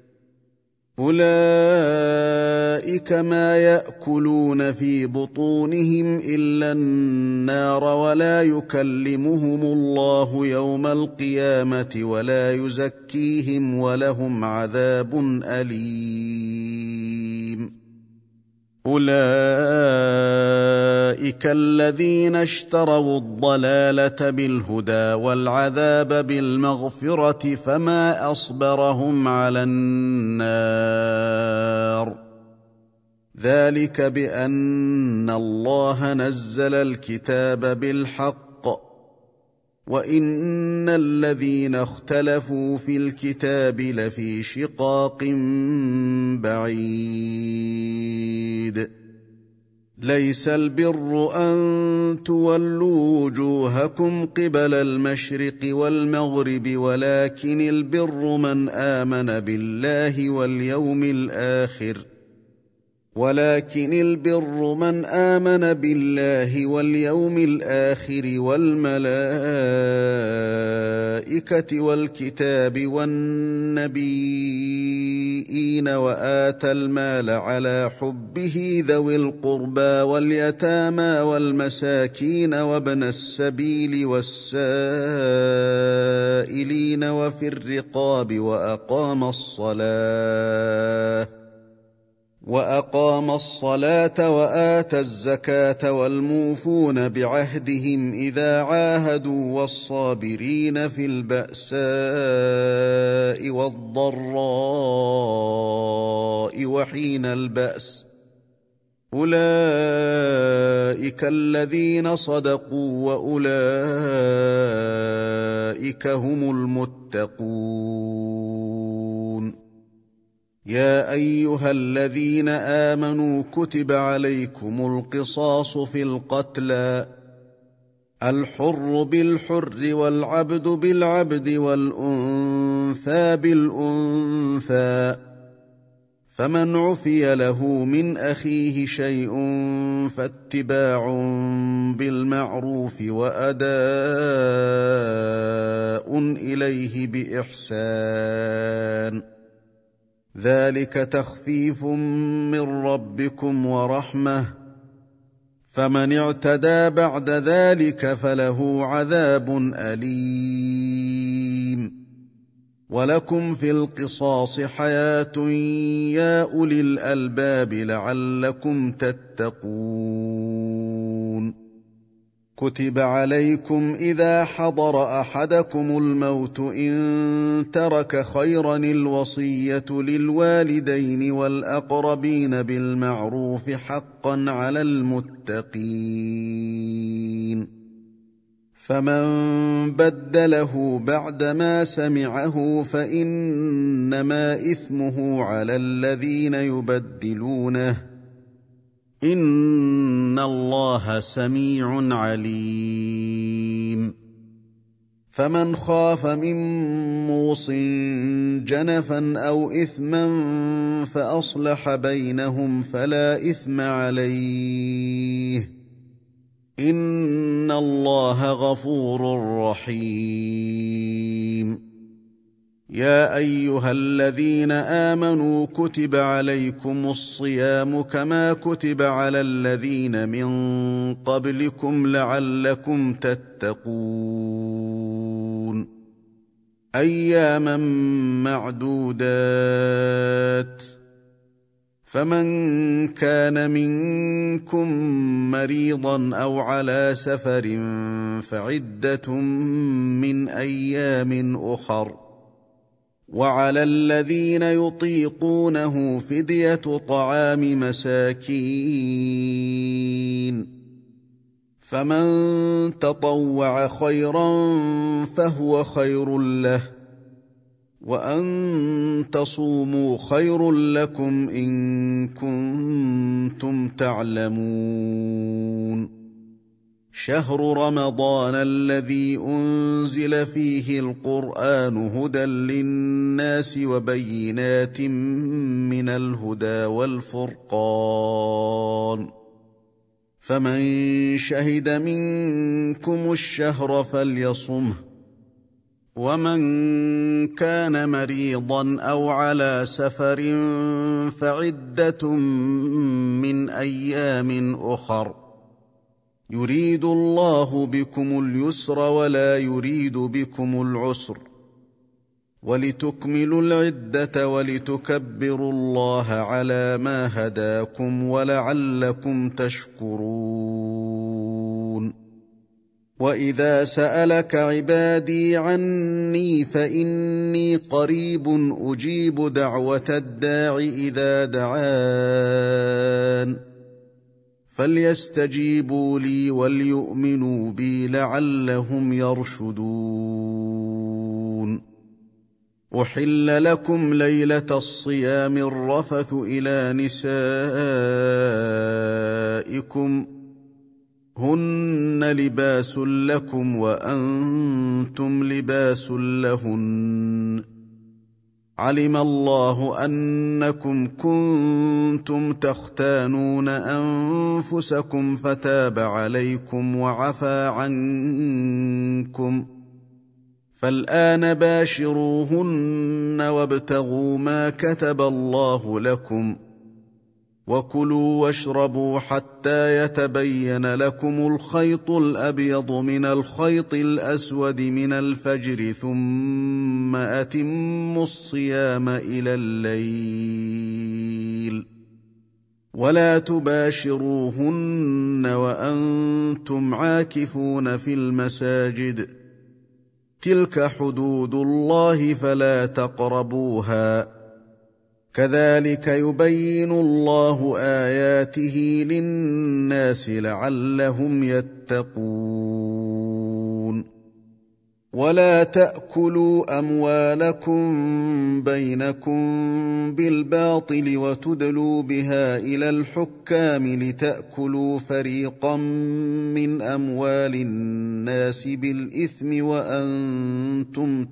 [SPEAKER 1] أولئك ما يأكلون في بطونهم إلا النار ولا يكلمهم الله يوم القيامة ولا يزكيهم ولهم عذاب أليم أولئك الذين اشتروا الضلالة بالهدى والعذاب بالمغفرة فما أصبرهم على النار ذلك بأن الله نزل الكتاب بالحق وإن الذين اختلفوا في الكتاب لفي شقاق بعيد ليس البر أن تولوا وجوهكم قبل المشرق والمغرب ولكن البر من آمن بالله واليوم الآخر ولكن البر من آمن بالله واليوم الآخر والملائكة والكتاب والنبيين وآتى المال على حبه ذوي القربى واليتامى والمساكين وابن السبيل والسائلين وفي الرقاب وأقام الصلاة وأقام الصلاة وآتى الزكاة والموفون بعهدهم إذا عاهدوا والصابرين في البأساء والضراء وحين البأس أولئك الذين صدقوا وأولئك هم المتقون يا أيها الذين آمنوا كتب عليكم القصاص في القتلى الحر بالحر والعبد بالعبد والأنثى بالأنثى فمن عفي له من أخيه شيء فاتباع بالمعروف وأداء إليه بإحسان ذلك تخفيف من ربكم ورحمة فمن اعتدى بعد ذلك فله عذاب أليم ولكم في القصاص حياة يا أولي الألباب لعلكم تتقون كتب عليكم إذا حضر أحدكم الموت إن ترك خيرا الوصية للوالدين والأقربين بالمعروف حقا على المتقين فمن بدله بعدما سمعه فإنما إثمه على الذين يبدلونه إن الله سميع عليم فمن خاف من موص جنفا أو إثما فأصلح بينهم فلا إثم عليه إن الله غفور رحيم يا أيها الذين آمنوا كتب عليكم الصيام كما كتب على الذين من قبلكم لعلكم تتقون أياما معدودات فمن كان منكم مريضا أو على سفر فعدة من أيام أخر وعلى الذين يطيقونه فدية طعام مساكين فمن تطوع خيرا فهو خير له وأن تصوموا خير لكم إن كنتم تعلمون شهر رمضان الذي أنزل فيه القرآن هدى للناس وبينات من الهدى والفرقان فمن شهد منكم الشهر فليصمه ومن كان مريضا أو على سفر فعدة من أيام أخر يريد الله بكم اليسر ولا يريد بكم العسر ولتكملوا العدة ولتكبروا الله على ما هداكم ولعلكم تشكرون وإذا سألك عبادي عني فإني قريب أجيب دعوة الداع إذا دعان فليستجيبوا لي وليؤمنوا بي لعلهم يرشدون أحل لكم ليلة الصيام الرفث إلى نسائكم هن لباس لكم وأنتم لباس لهن علم الله أنكم كنتم تختانون أنفسكم فتاب عليكم وعفى عنكم فالآن باشروهن وابتغوا ما كتب الله لكم وكلوا واشربوا حتى يتبين لكم الخيط الأبيض من الخيط الأسود من الفجر ثم أتموا الصيام إلى الليل ولا تباشروهن وأنتم عاكفون في المساجد تلك حدود الله فلا تقربوها كذلك يبين الله آياته للناس لعلهم يتقون ولا تأكلوا أموالكم بينكم بالباطل وتدلوا بها إلى الحكام لتأكلوا فريقا من أموال الناس بالإثم وأنتم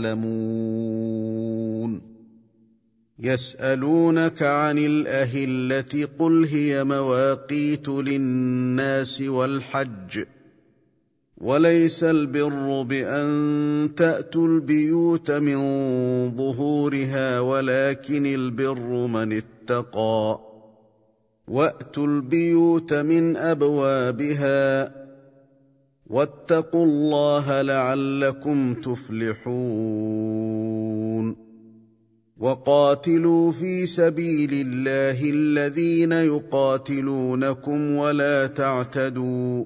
[SPEAKER 1] تعلمون يسألونك عن الأهلة قل هي مواقيت للناس والحج وليس البر بأن تأتوا البيوت من ظهورها ولكن البر من اتقى وأتوا البيوت من أبوابها واتقوا الله لعلكم تفلحون وقاتلوا في سبيل الله الذين يقاتلونكم ولا تعتدوا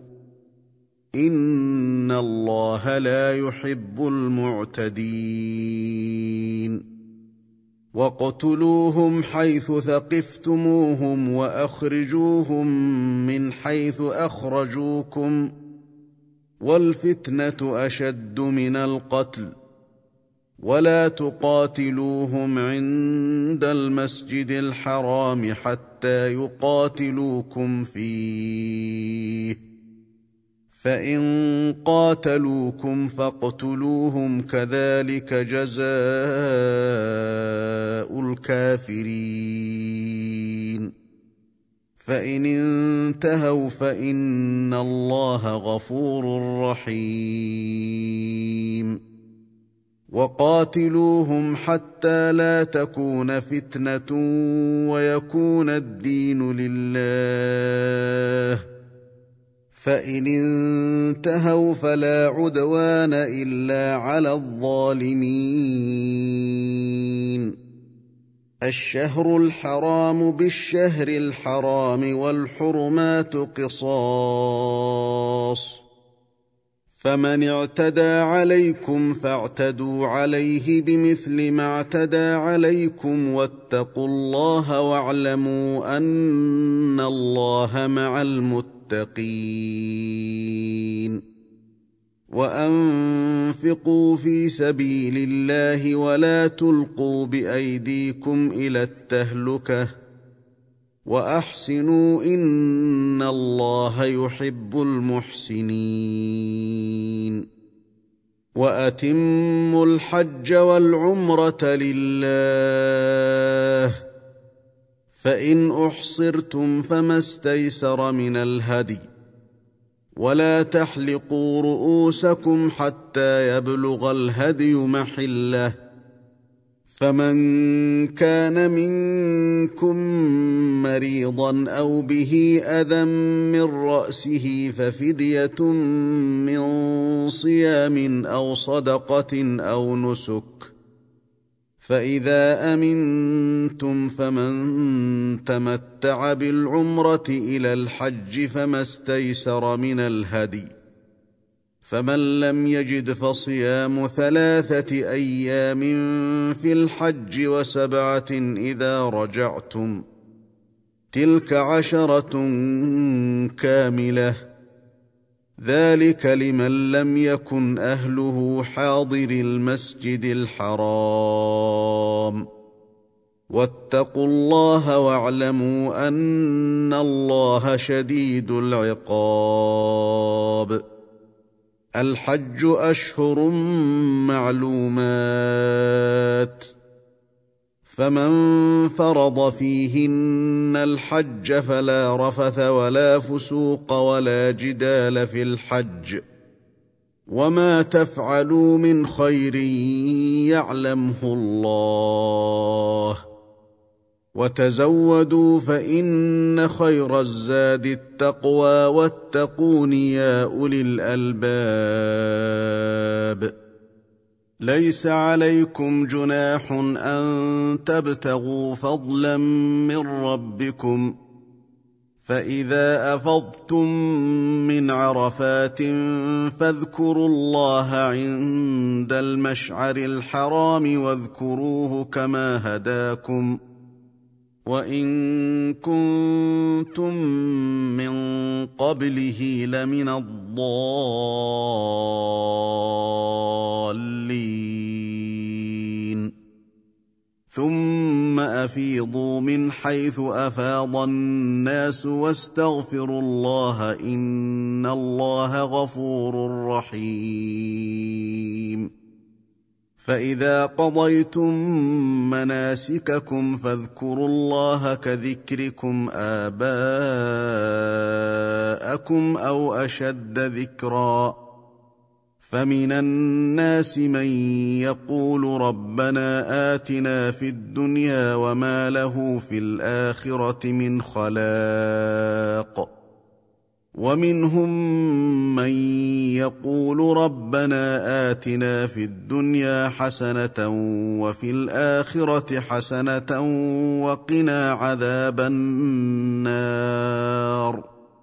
[SPEAKER 1] إن الله لا يحب المعتدين واقتلوهم حيث ثقفتموهم وأخرجوهم من حيث أخرجوكم والفتنة أشد من القتل ولا تقاتلوهم عند المسجد الحرام حتى يقاتلوكم فيه فإن قاتلوكم فاقتلوهم كذلك جزاء الكافرين فإن انتهوا فإن الله غفور رحيم وقاتلوهم حتى لا تكون فتنة ويكون الدين لله فإن انتهوا فلا عدوان إلا على الظالمين الشهر الحرام بالشهر الحرام والحرمات قصاص فمن اعتدى عليكم فاعتدوا عليه بمثل ما اعتدى عليكم واتقوا الله واعلموا أن الله مع المتقين وأنفقوا في سبيل الله ولا تلقوا بأيديكم إلى التهلكة وأحسنوا إن الله يحب المحسنين وأتموا الحج والعمرة لله فإن أحصرتم فما استيسر من الهدي ولا تحلقوا رؤوسكم حتى يبلغ الهدي محله فمن كان منكم مريضا أو به أذى من رأسه ففدية من صيام أو صدقة أو نسك فإذا أمنتم فمن تمتع بالعمرة إلى الحج فما استيسر من الهدي فمن لم يجد فصيام ثلاثة أيام في الحج وسبعة إذا رجعتم تلك عشرة كاملة ذلك لمن لم يكن أهله حاضر المسجد الحرام واتقوا الله واعلموا أن الله شديد العقاب الحج أشهر معلومات فمن فرض فيهن الحج فلا رفث ولا فسوق ولا جدال في الحج وما تفعلوا من خير يعلمه الله وتزودوا فإن خير الزاد التقوى واتقون يا أولي الألباب ليس عليكم جناح أن تبتغوا فضلا من ربكم فإذا أفضتم من عرفات فاذكروا الله عند المشعر الحرام واذكروه كما هداكم وإن كنتم من قبله لمن الضالين ثم أفيضوا من حيث أفاض الناس واستغفروا الله إن الله غفور رحيم فإذا قضيتم مناسككم فاذكروا الله كذكركم آباءكم أو أشد ذكرا فمن الناس من يقول ربنا آتنا في الدنيا وما له في الآخرة من خلاق ومنهم من يقول ربنا آتنا في الدنيا حسنة وفي الآخرة حسنة وقنا عذاب النار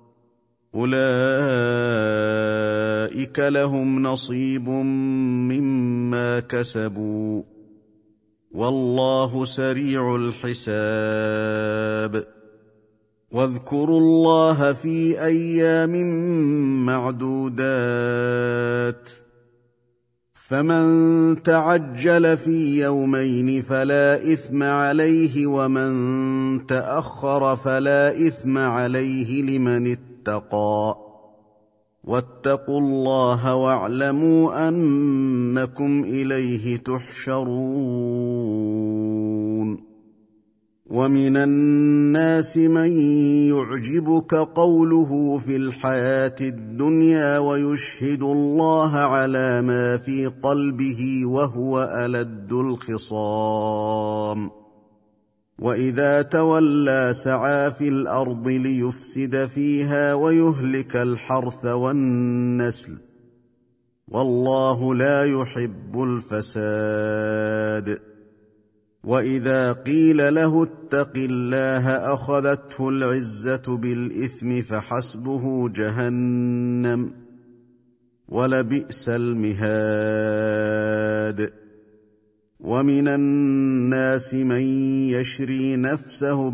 [SPEAKER 1] أولئك لهم نصيب مما كسبوا والله سريع الحساب واذكروا الله في أيام معدودات فمن تعجل في يومين فلا إثم عليه ومن تأخر فلا إثم عليه لمن اتقى واتقوا الله واعلموا أنكم إليه تحشرون ومن الناس من يعجبك قوله في الحياة الدنيا ويشهد الله على ما في قلبه وهو ألد الخصام وإذا تولى سعى في الأرض ليفسد فيها ويهلك الحرث والنسل والله لا يحب الفساد وإذا قيل له اتق الله أخذته العزة بالإثم فحسبه جهنم ولبئس المهاد ومن الناس من يشري نفسه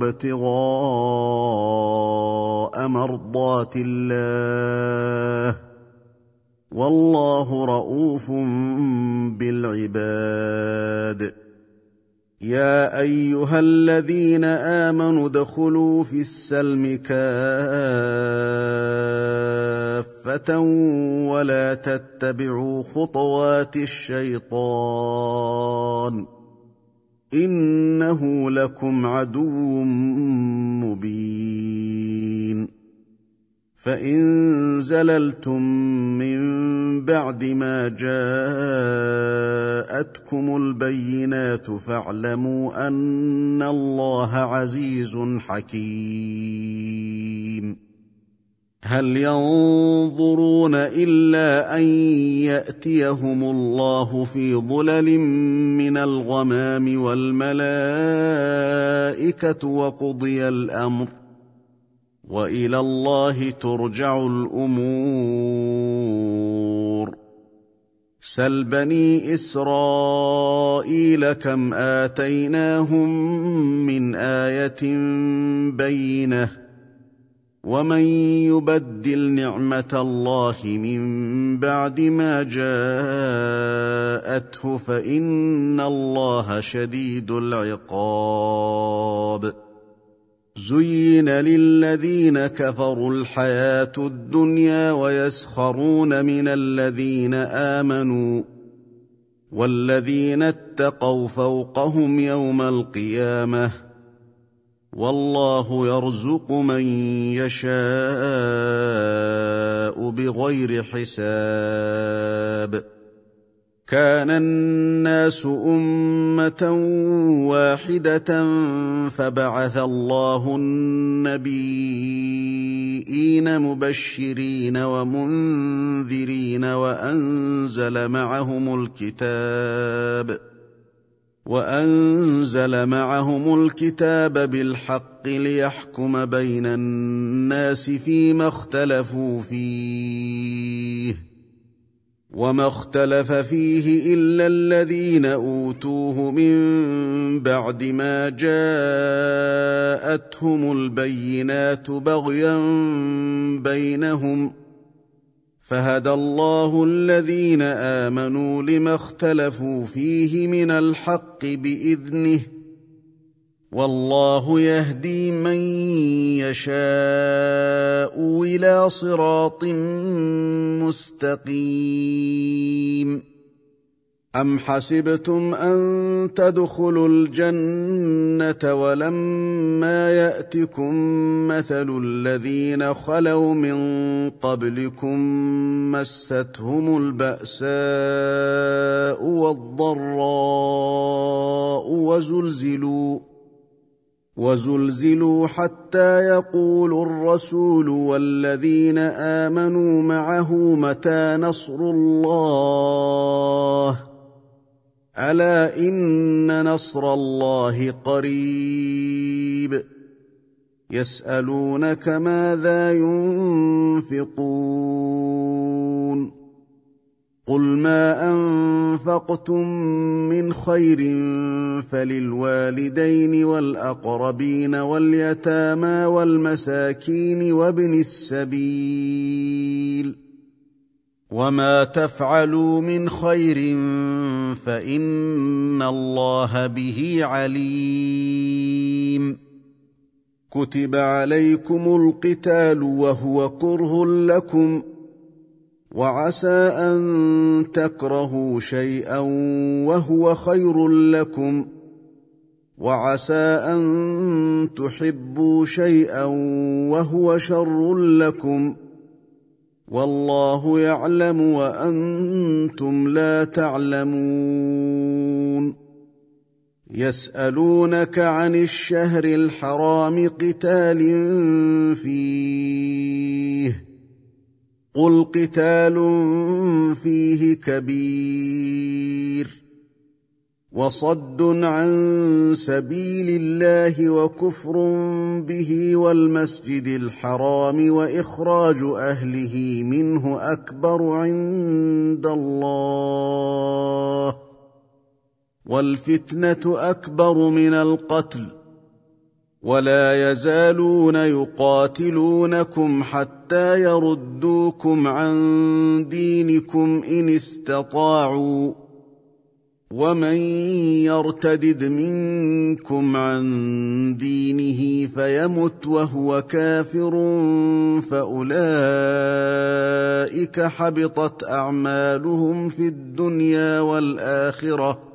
[SPEAKER 1] ابتغاء مرضات الله والله رءوف بالعباد يا أيها الذين آمنوا ادخلوا في السلم كافة ولا تتبعوا خطوات الشيطان إنه لكم عدو مبين فإن زللتم من بعد ما جاءتكم البينات فاعلموا أن الله عزيز حكيم هل ينظرون إلا أن يأتيهم الله في ظلل من الغمام والملائكة وقضي الأمر وإلى الله ترجع الأمور سل بني إسرائيل كم آتيناهم من آية بينة ومن يبدل نعمة الله من بعد ما جاءته فإن الله شديد العقاب زين للذين كفروا الحياة الدنيا ويسخرون من الذين آمنوا والذين اتقوا فوقهم يوم القيامة والله يرزق من يشاء بغير حساب كان الناس أمة واحدة فبعث الله النبيين مبشرين ومنذرين وأنزل معهم الكتاب وأنزل معهم الكتاب بالحق ليحكم بين الناس فيما اختلفوا فيه وما اختلف فيه إلا الذين أوتوه من بعد ما جاءتهم البينات بغيا بينهم فهدى الله الذين آمنوا لما اختلفوا فيه من الحق بإذنه والله يهدي من يشاء إلى صراط مستقيم أم حسبتم أن تدخلوا الجنة ولما يأتكم مثل الذين خلوا من قبلكم مستهم البأساء والضراء وزلزلوا وزلزلوا حتى يقول الرسول والذين آمنوا معه متى نصر الله ألا إن نصر الله قريب يسألونك ماذا ينفقون قل ما أنفقتم من خير فللوالدين والأقربين واليتامى والمساكين وابن السبيل وما تفعلوا من خير فإن الله به عليم كتب عليكم القتال وهو كره لكم وعسى أن تكرهوا شيئا وهو خير لكم وعسى أن تحبوا شيئا وهو شر لكم والله يعلم وأنتم لا تعلمون يسألونك عن الشهر الحرام قتال فيه قل قتال فيه كبير وصد عن سبيل الله وكفر به والمسجد الحرام وإخراج أهله منه أكبر عند الله والفتنة أكبر من القتل ولا يزالون يقاتلونكم حتى يردوكم عن دينكم إن استطاعوا ومن يرتدد منكم عن دينه فيمت وهو كافر فأولئك حبطت أعمالهم في الدنيا والآخرة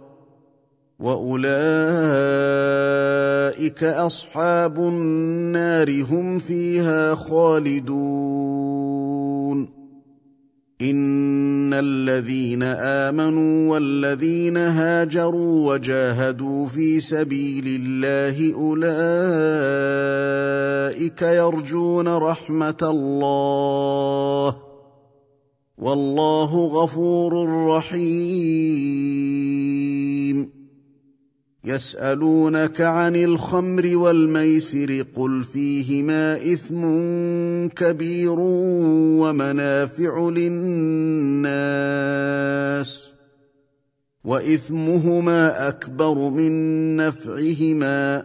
[SPEAKER 1] وأولئك أصحاب النار هم فيها خالدون إن الذين آمنوا والذين هاجروا وجاهدوا في سبيل الله أولئك يرجون رحمة الله والله غفور رحيم يسألونك عن الخمر والميسر قل فيهما إثم كبير ومنافع للناس وإثمهما أكبر من نفعهما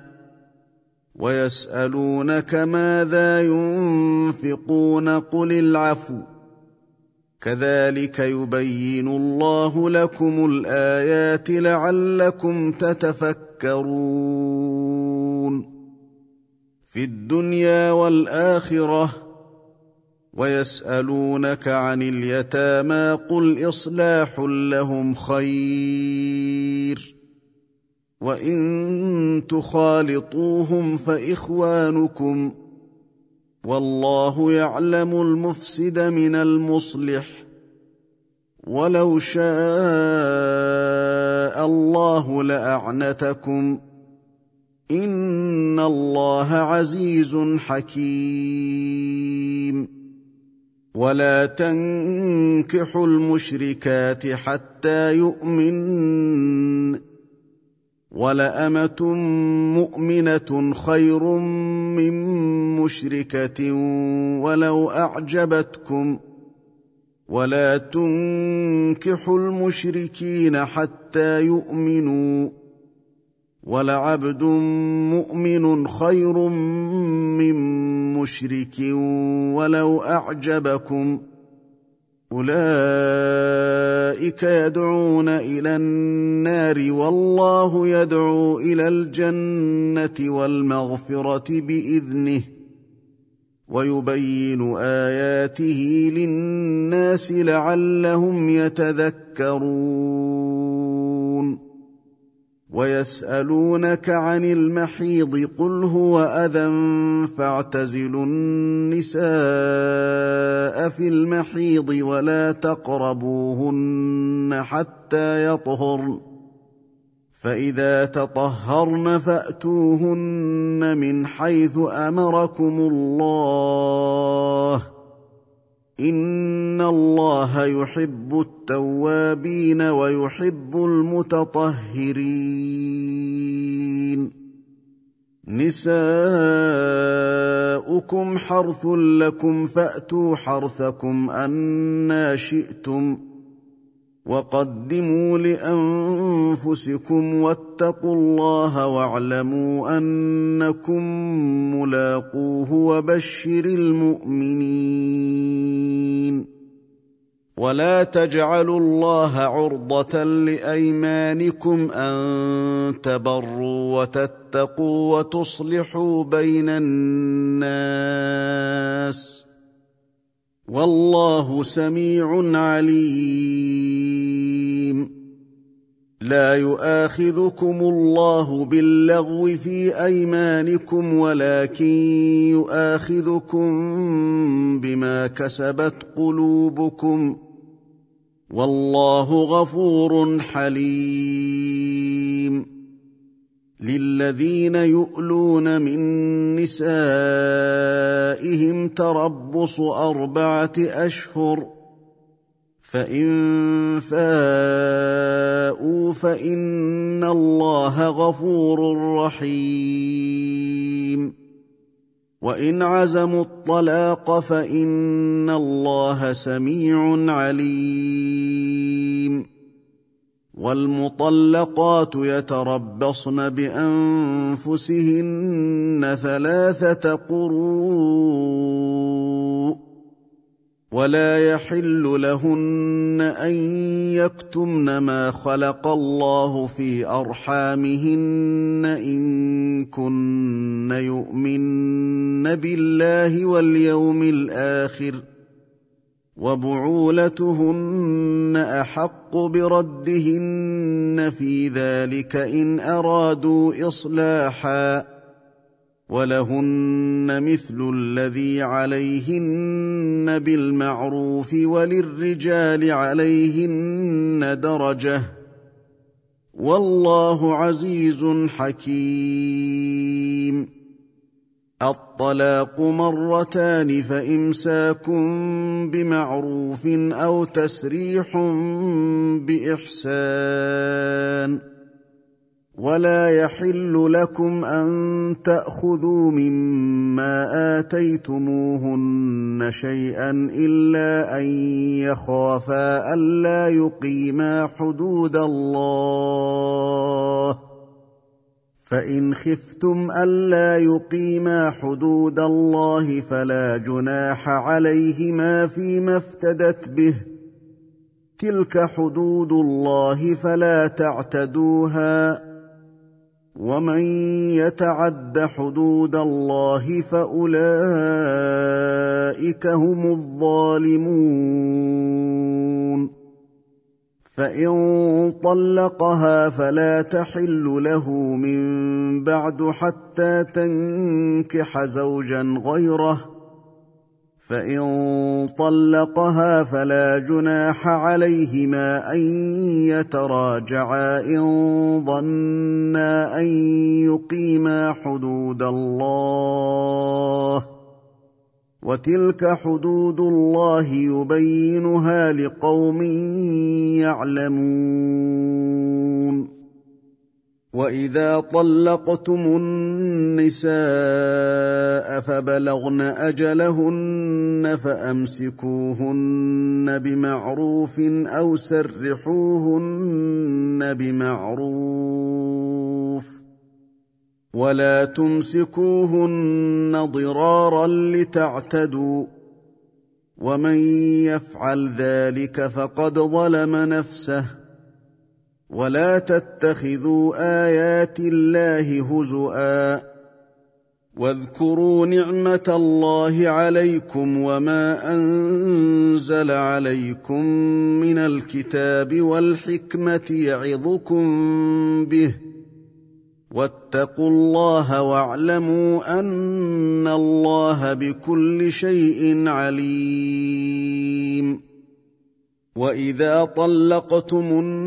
[SPEAKER 1] ويسألونك ماذا ينفقون قل العفو كذلك يبين الله لكم الآيات لعلكم تتفكرون في الدنيا والآخرة ويسألونك عن اليتامى قل إصلاح لهم خير وإن تخالطوهم فإخوانكم والله يعلم المفسد من المصلح ولو شاء الله لأعنتكم إن الله عزيز حكيم ولا تنكحوا المشركات حتى يؤمنن ولأمة مؤمنة خير من مشركة ولو أعجبتكم ولا تنكحوا المشركين حتى يؤمنوا ولعبد مؤمن خير من مشرك ولو أعجبكم أولئك يدعون إلى النار والله يدعو إلى الجنة والمغفرة بإذنه ويبين آياته للناس لعلهم يتذكرون ويسألونك عن المحيض قل هو أذى فاعتزلوا النساء في المحيض ولا تقربوهن حتى يطهرن فإذا تطهرن فأتوهن من حيث أمركم الله إن الله يحب التوابين ويحب المتطهرين نساؤكم حرث لكم فأتوا حرثكم أنى شئتم وقدموا لأنفسكم واتقوا الله واعلموا أنكم ملاقوه وبشر المؤمنين ولا تجعلوا الله عرضة لأيمانكم أن تبروا وتتقوا وتصلحوا بين الناس والله سميع عليم لا يؤاخذكم الله باللغو في أيمانكم ولكن يؤاخذكم بما كسبت قلوبكم والله غفور حليم للذين يؤلون من نسائهم تربص أربعة أشهر فإن فاءوا فإن الله غفور رحيم وإن عزموا الطلاق فإن الله سميع عليم والمطلقات يتربصن بأنفسهن ثلاثة قروء ولا يحل لهن أن يكتمن ما خلق الله في أرحامهن إن كن يؤمن بالله واليوم الآخر وبعولتهن أحق بردهن في ذلك إن أرادوا إصلاحا ولهن مثل الذي عليهن بالمعروف وللرجال عليهن درجة والله عزيز حكيم الطلاق مرتان فإمساك بمعروف أو تسريح بإحسان ولا يحل لكم أن تأخذوا مما آتيتموهن شيئا إلا أن يخافا ألا يقيما حدود الله، فإن خفتم ألا يقيما حدود الله فلا جناح عليهما فيما افتدت به، تلك حدود الله فلا تعتدوها، ومن يتعد حدود الله فأولئك هم الظالمون. فإن طلقها فلا تحل له من بعد حتى تنكح زوجا غيره، فإن طلقها فلا جناح عليهما أن يتراجعا إن ظنا أن يقيما حدود الله، وتلك حدود الله يبينها لقوم يعلمون. وإذا طلقتم النساء فبلغن أجلهن فأمسكوهن بمعروف أو سرحوهن بمعروف، ولا تمسكوهن ضرارا لتعتدوا، ومن يفعل ذلك فقد ظلم نفسه. ولا تتخذوا آيات الله هزؤا، واذكروا نعمة الله عليكم وما أنزل عليكم من الكتاب والحكمة يعظكم به، واتقوا الله واعلموا أن الله بكل شيء عليم. وإذا طلقتم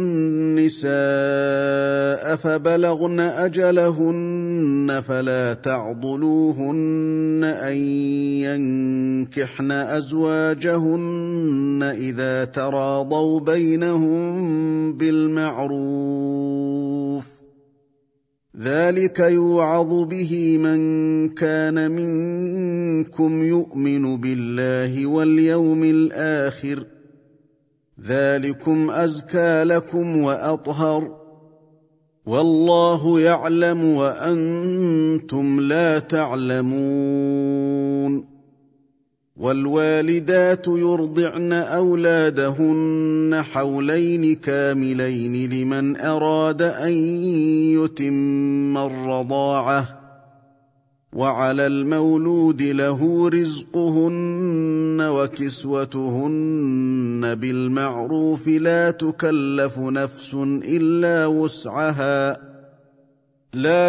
[SPEAKER 1] النساء فبلغن أجلهن فلا تعضلوهن أن ينكحن أزواجهن إذا تراضوا بينهم بالمعروف، ذلك يوعظ به من كان منكم يؤمن بالله واليوم الآخر، ذلكم أزكى لكم وأطهر، والله يعلم وأنتم لا تعلمون. والوالدات يرضعن أولادهن حولين كاملين لمن أراد أن يتم الرضاعة، وعلى المولود له رزقهن وكسوتهن بالمعروف، لا تكلف نفس إلا وسعها، لا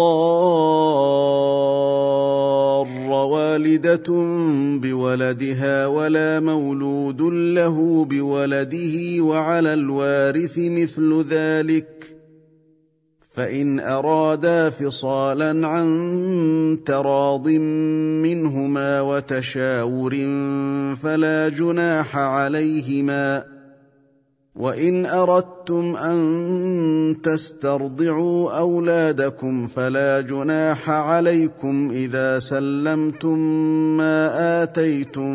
[SPEAKER 1] تضار والدة بولدها ولا مولود له بولده، وعلى الوارث مثل ذلك، فإن أرادا فصالا عن تراض منهما وتشاور فلا جناح عليهما. وإن أردتم أن تسترضعوا أولادكم فلا جناح عليكم إذا سلمتم ما آتيتم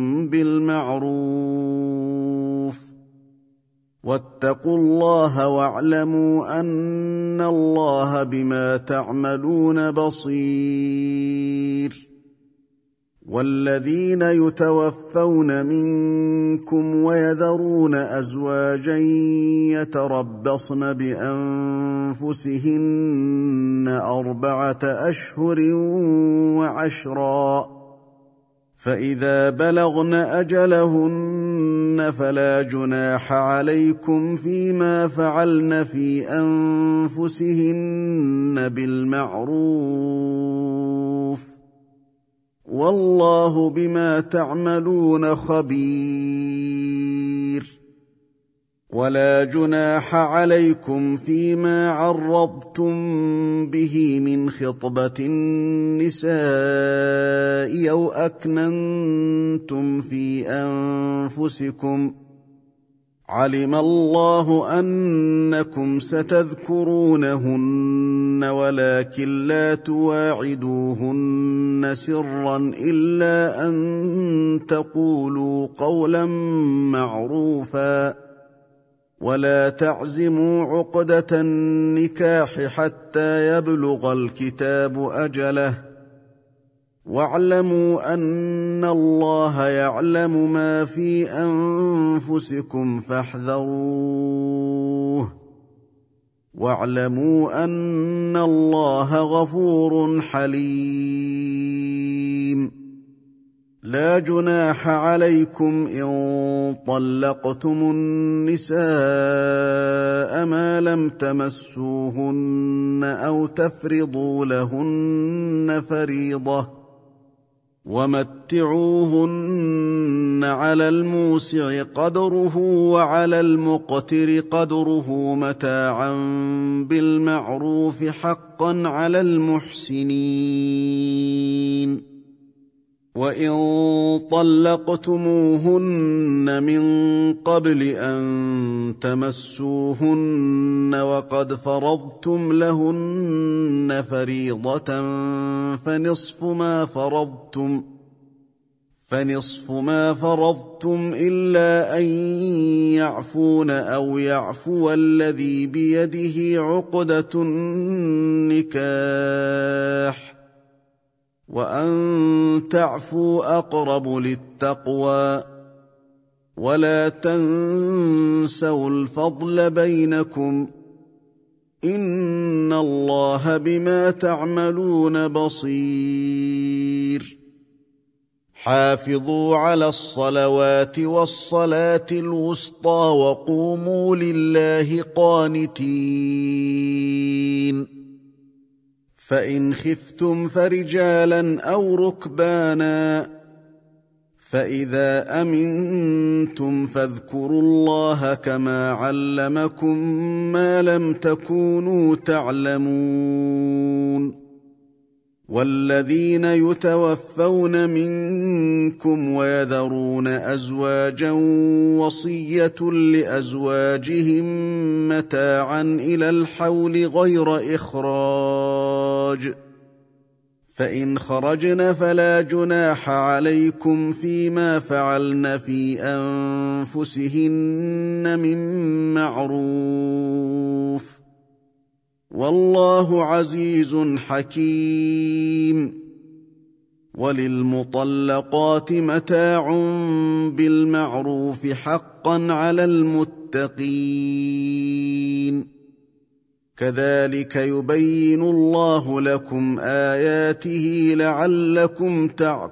[SPEAKER 1] بالمعروف، واتقوا الله واعلموا أن الله بما تعملون بصير. والذين يتوفون منكم ويذرون أزواجا يتربصن بأنفسهن أربعة أشهر وعشرا، فإذا بلغن أجلهن فلا جناح عليكم فيما فعلن في أنفسهن بالمعروف، والله بما تعملون خبير. ولا جناح عليكم فيما عرضتم به من خطبة النساء أو أكننتم في أنفسكم، علم الله أنكم ستذكرونهن ولكن لا تواعدوهن سرا إلا أن تقولوا قولا معروفا ولا تعزموا عقدة النكاح حتى يبلغ الكتاب أجله واعلموا أن الله يعلم ما في أنفسكم فاحذروه واعلموا أن الله غفور حليم لا جناح عليكم إن طلقتم النساء ما لم تمسوهن أو تفرضوا لهن فريضة ومتعوهن على الموسع قدره وعلى المقتر قدره متاعا بالمعروف حقا على المحسنين وإن طلقتموهن من قبل أن تمسوهن وقد فرضتم لهن فريضة فنصف ما فرضتم فنصف ما فرضتم إلا أن يعفون أو يعفو الذي بيده عقدة النكاح وأن تعفوا أقرب للتقوى ولا تنسوا الفضل بينكم إن الله بما تعملون بصير حافظوا على الصلوات والصلاة الوسطى وقوموا لله قانتين فإن خفتم فرجالا أو ركبانا فإذا أمنتم فاذكروا الله كما علمكم ما لم تكونوا تعلمون والذين يتوفون منكم ويذرون أزواجا وصية لأزواجهم متاعا إلى الحول غير إخراج فإن خرجن فلا جناح عليكم فيما فعلن في أنفسهن من معروف والله عزيز حكيم وللمطلقات متاع بالمعروف حقا على المتقين كذلك يبين الله لكم آياته لعلكم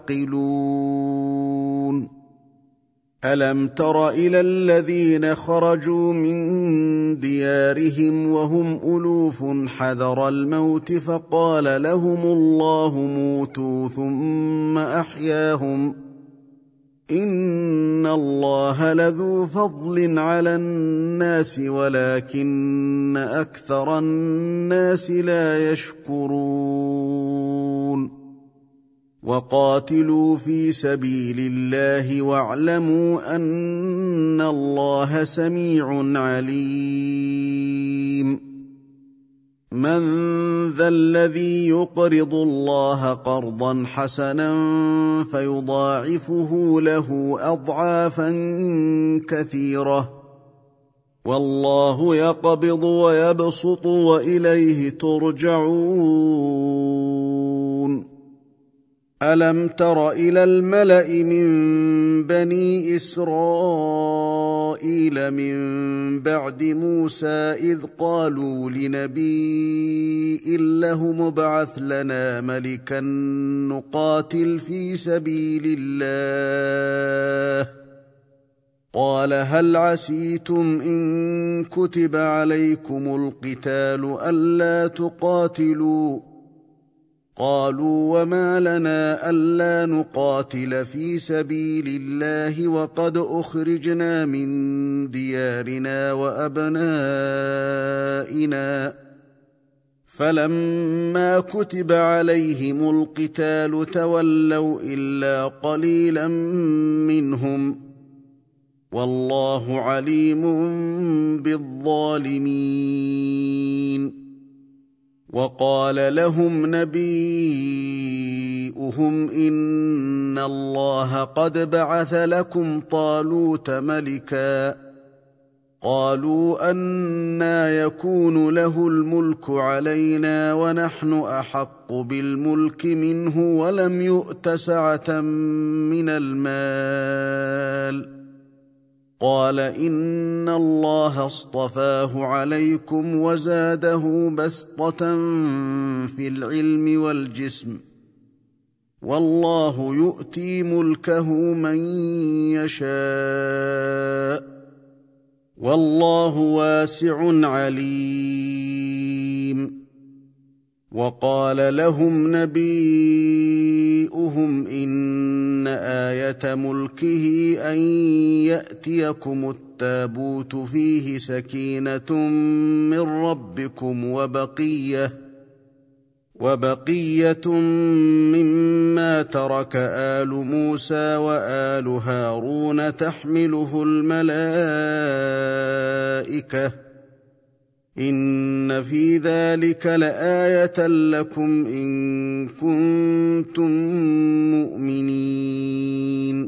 [SPEAKER 1] تعقلون ألم تر إلى الذين خرجوا من ديارهم وهم ألوف حذر الموت فقال لهم الله موتوا ثم أحياهم إن الله لذو فضل على الناس ولكن أكثر الناس لا يشكرون وقاتلوا في سبيل الله واعلموا أن الله سميع عليم من ذا الذي يقرض الله قرضا حسنا فيضاعفه له أضعافا كثيرة والله يقبض ويبسط وإليه ترجعون ألم تر إلى الملأ من بني إسرائيل من بعد موسى إذ قالوا لنبي له مبعث لنا ملكا نقاتل في سبيل الله قال هل عسيتم إن كتب عليكم القتال ألا تقاتلوا قالوا وما لنا ألا نقاتل في سبيل الله وقد أخرجنا من ديارنا وأبنائنا فلما كتب عليهم القتال تولوا إلا قليلا منهم والله عليم بالظالمين. وقال لهم نبيؤهم إن الله قد بعث لكم طالوت ملكا. قالوا أنى يكون له الملك علينا ونحن أحق بالملك منه ولم يؤت سعة من المال. قال إن الله اصطفاه عليكم وزاده بسطة في العلم والجسم، والله يؤتي ملكه من يشاء، والله واسع عليم. وقال لهم نبيؤهم إن آية ملكه أن يأتيكم التابوت فيه سكينة من ربكم وبقية وبقية مما ترك آل موسى وآل هارون تحمله الملائكة، إن في ذلك لآية لكم إن كنتم مؤمنين.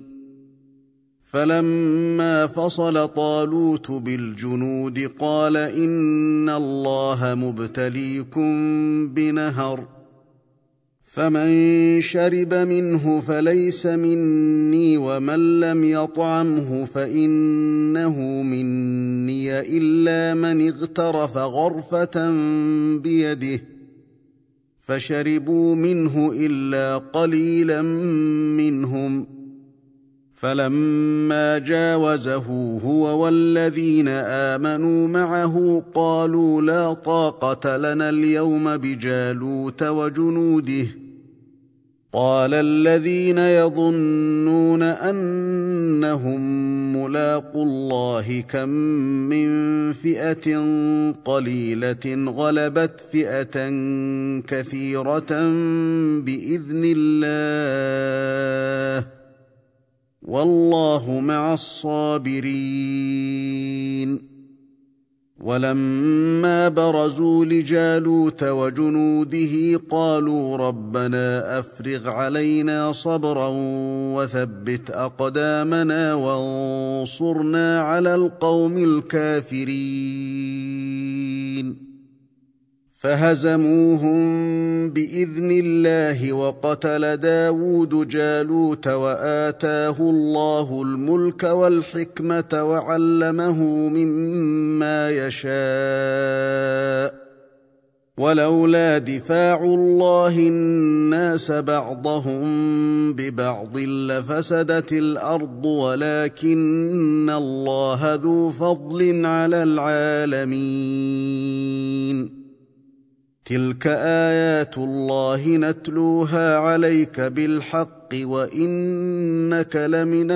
[SPEAKER 1] فلما فصل طالوت بالجنود قال إن الله مبتليكم بنهر، فمن شرب منه فليس مني ومن لم يطعمه فإنه مني إلا من اغترف غرفة بيده، فشربوا منه إلا قليلا منهم. فلما جاوزه هو والذين آمنوا معه قالوا لا طاقة لنا اليوم بجالوت وجنوده. قال الذين يظنون أنهم ملاقو الله كم من فئة قليلة غلبت فئة كثيرة بإذن الله، والله مع الصابرين. ولما برزوا لجالوت وجنوده قالوا ربنا أفرغ علينا صبرا وثبت أقدامنا وانصرنا على القوم الكافرين. فهزموهم بإذن الله وقتل داود جالوت وآتاه الله الملك والحكمة وعلمه مما يشاء، ولولا دفاع الله الناس بعضهم ببعض لفسدت الأرض ولكن الله ذو فضل على العالمين. تلك آيات الله نتلوها عليك بالحق وإنك لمن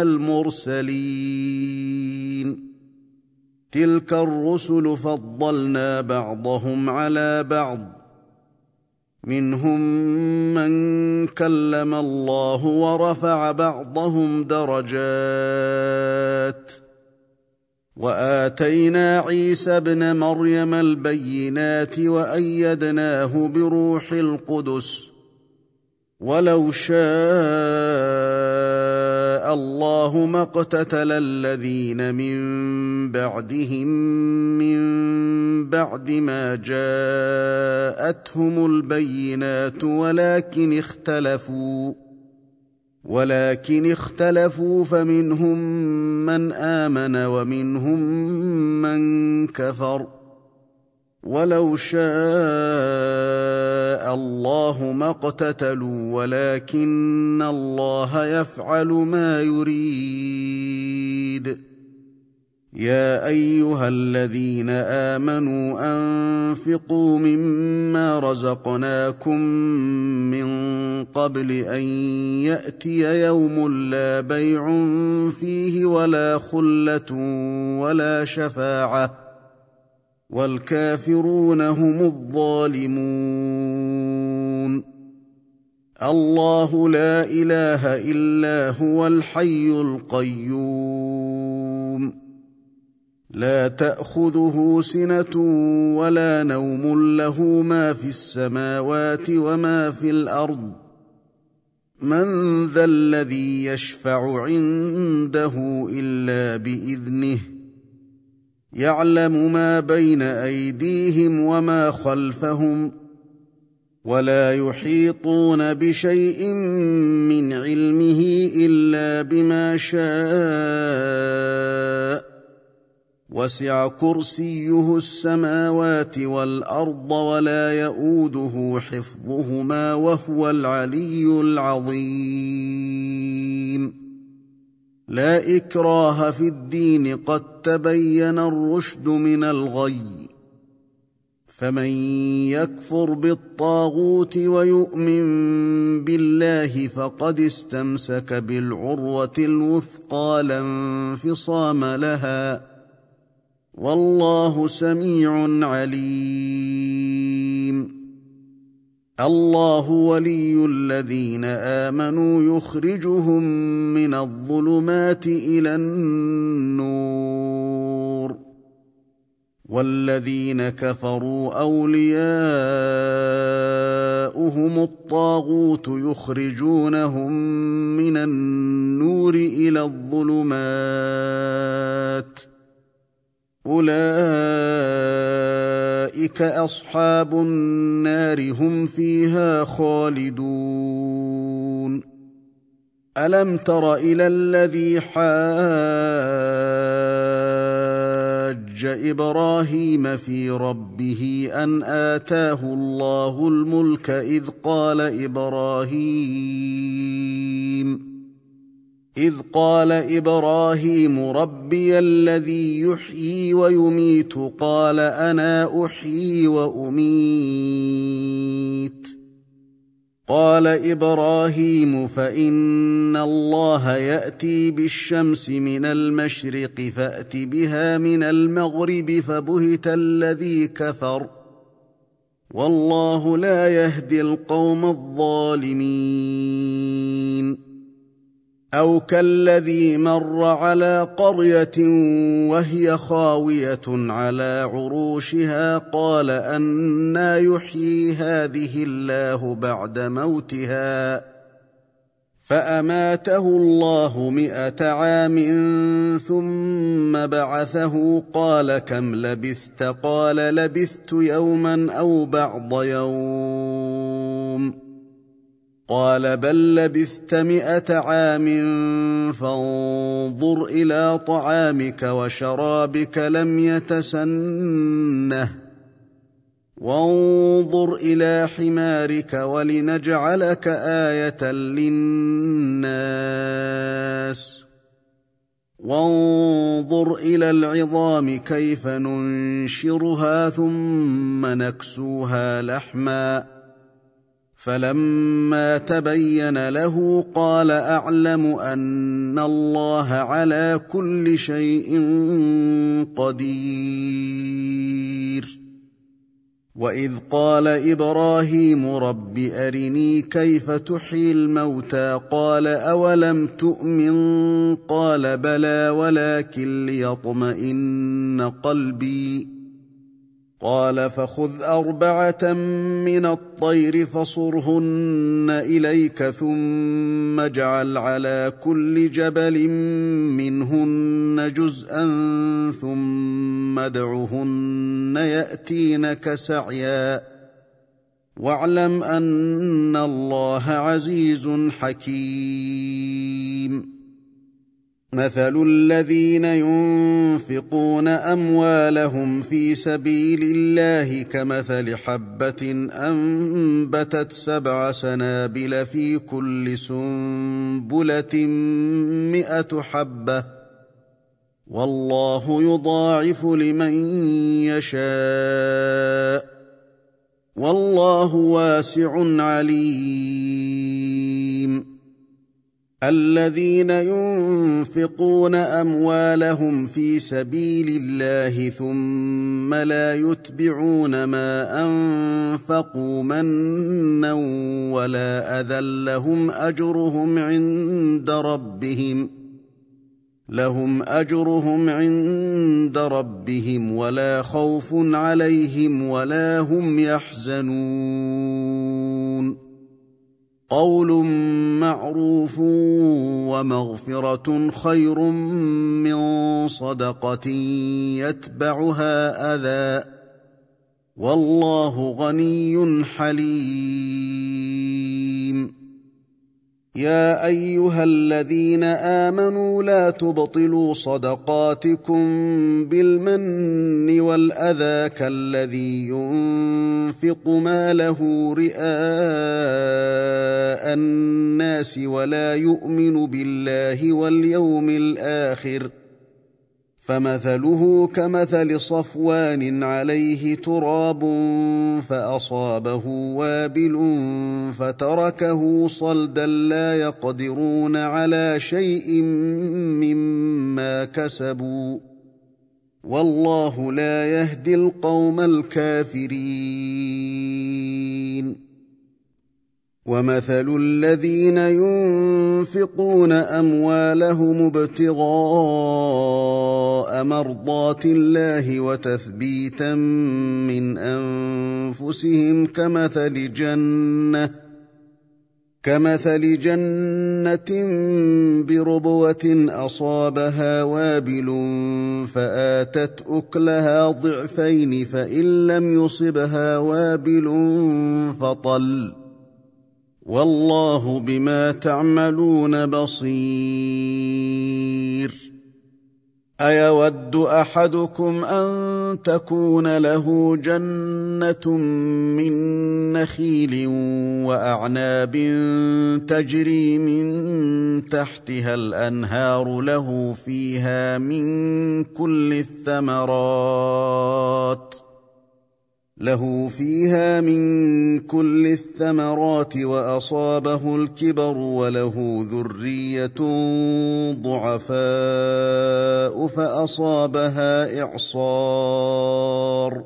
[SPEAKER 1] المرسلين. تلك الرسل فضلنا بعضهم على بعض، منهم من كلم الله ورفع بعضهم درجات، وآتينا عيسى ابن مريم البينات وأيدناه بروح القدس. ولو شاء الله ما اقتتل الذين من بعدهم من بعد ما جاءتهم البينات ولكن اختلفوا ولكن اختلفوا فمنهم من آمن ومنهم من كفر. ولو شاء الله ما اقتتلوا ولكن الله يفعل ما يريد. يا أيها الذين آمنوا أنفقوا مما رزقناكم من قبل أن يأتي يوم لا بيع فيه ولا خلة ولا شفاعة، والكافرون هم الظالمون. الله لا إله إلا هو الحي القيوم، لا تأخذه سنة ولا نوم له ما في السماوات وما في الأرض من ذا الذي يشفع عنده إلا بإذنه يعلم ما بين أيديهم وما خلفهم ولا يحيطون بشيء من علمه إلا بما شاء وسع كرسيه السماوات والأرض ولا يئوده حفظهما وهو العلي العظيم لا إكراه في الدين قد تبين الرشد من الغي فمن يكفر بالطاغوت ويؤمن بالله فقد استمسك بالعروة الوثقى لا انفصام لها والله سميع عليم الله ولي الذين آمنوا يخرجهم من الظلمات إلى النور والذين كفروا أولياؤهم الطاغوت يخرجونهم من النور إلى الظلمات أولئك أصحاب النار هم فيها خالدون ألم تر إلى الذي حاج إبراهيم في ربه أن آتاه الله الملك إذ قال إبراهيم إذ قال إبراهيم ربي الذي يحيي ويميت قال أنا أحيي وأميت قال إبراهيم فإن الله يأتي بالشمس من المشرق فأت بها من المغرب فبهت الذي كفر والله لا يهدي القوم الظالمين أو كالذي مر على قرية وهي خاوية على عروشها قال أنى يحيي هذه الله بعد موتها فأماته الله مئة عام ثم بعثه قال كم لبثت قال لبثت يوما أو بعض يوم قال بل لبثت مئة عام فانظر إلى طعامك وشرابك لم يتسنه وانظر إلى حمارك ولنجعلك آية للناس وانظر إلى العظام كيف ننشرها ثم نكسوها لحما فلما تبين له قال أعلم أن الله على كل شيء قدير وإذ قال إبراهيم رب أرني كيف تحيي الموتى قال أولم تؤمن قال بلى ولكن ليطمئن قلبي قال فخذ أربعة من الطير فصرهن إليك ثم اجعل على كل جبل منهن جزءا ثم ادعهن يأتينك سعيا واعلم أن الله عزيز حكيم مثل الذين ينفقون أموالهم في سبيل الله كمثل حبة أنبتت سبع سنابل في كل سنبلة مئة حبة والله يضاعف لمن يشاء والله واسع عليم الذين ينفقون أموالهم في سبيل الله ثم لا يتبعون ما أنفقوا منا ولا أذى لهم أجرهم عند ربهم لهم أجرهم عند ربهم ولا خوف عليهم ولا هم يحزنون قول معروف ومغفرة خير من صدقة يتبعها أذى والله غني حليم يا أيها الذين آمنوا لا تبطلوا صدقاتكم بالمن والأذى كالذي ينفق ماله رئاء الناس ولا يؤمن بالله واليوم الآخر فمثله كمثل صفوان عليه تراب فأصابه وابل فتركه صلدا لا يقدرون على شيء مما كسبوا والله لا يهدي القوم الكافرين ومثل الذين ينفقون أموالهم ابتغاء مرضات الله وتثبيتا من أنفسهم كمثل جنة كمثل جنة بربوة أصابها وابل فآتت أكلها ضعفين فإن لم يصبها وابل فطل والله بما تعملون بصير أيود أحدكم أن تكون له جنة من نخيل وأعناب تجري من تحتها الأنهار له فيها من كل الثمرات له فيها من كل الثمرات وأصابه الكبر وله ذرية ضعفاء فأصابها إعصار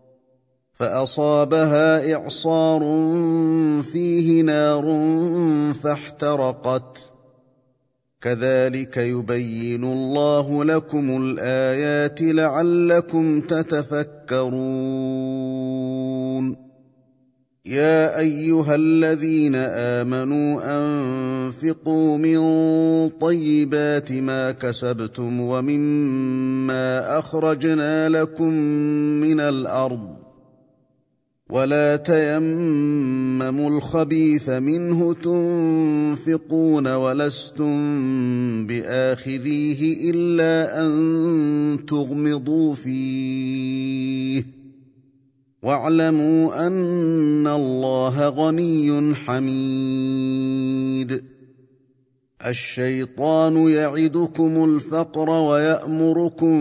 [SPEAKER 1] فأصابها إعصار فيه نار فاحترقت كذلك يبين الله لكم الآيات لعلكم تتفكرون يا أيها الذين آمنوا أنفقوا من طيبات ما كسبتم ومما أخرجنا لكم من الأرض ولا تيمموا الخبيث منه تنفقون ولستم بآخذيه إلا أن تغمضوا فيه واعلموا أن الله غني حميد الشيطان يعدكم الفقر ويأمركم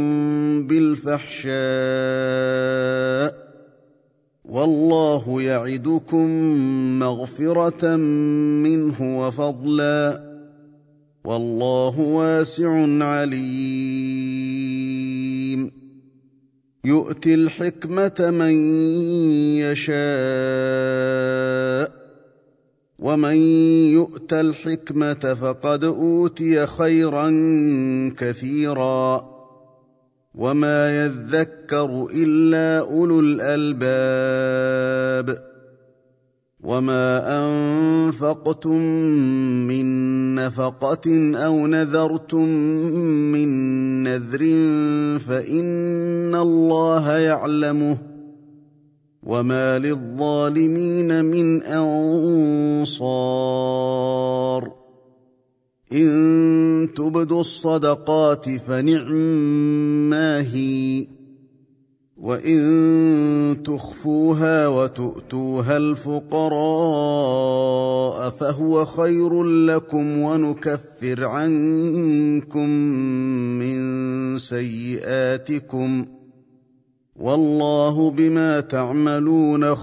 [SPEAKER 1] بالفحشاء والله يعدكم مغفرة منه وفضلا والله واسع عليم يؤتي الحكمة من يشاء ومن يؤت الحكمة فقد أوتي خيرا كثيرا وما يذكر إلا أولو الألباب وما أنفقتم من نفقة أو نذرتم من نذر فإن الله يعلمه وما للظالمين من أنصار إن تبدوا الصدقات فنعما هي وإن تخفوها وتؤتوها الفقراء فهو خير لكم ونكفر عنكم من سيئاتكم والله بما تعملون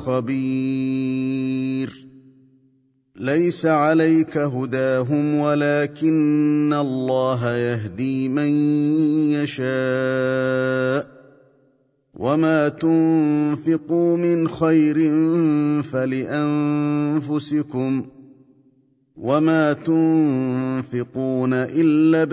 [SPEAKER 1] خبير ليس عليك هداهم ولكن الله يهدي من يشاء وما تنفقوا من خير فلأنفسكم وما تنفقون إلا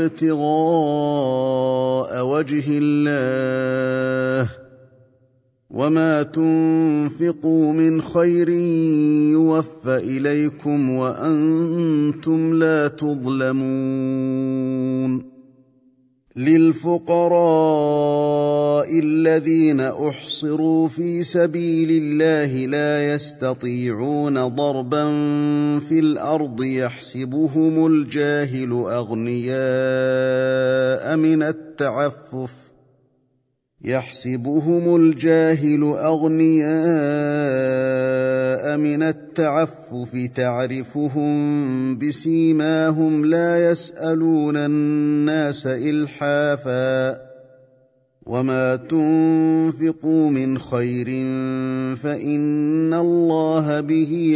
[SPEAKER 1] ابتغاء وجه الله وما تنفقوا من خير يوفى إليكم وأنتم لا تظلمون للفقراء الذين أحصروا في سبيل الله لا يستطيعون ضربا في الأرض يحسبهم الجاهل أغنياء من التعفف يحسبهم الجاهل أغنياء من التعفف تعرفهم بسيماهم لا يسألون الناس إلحافا وما تنفقوا من خير فإن الله به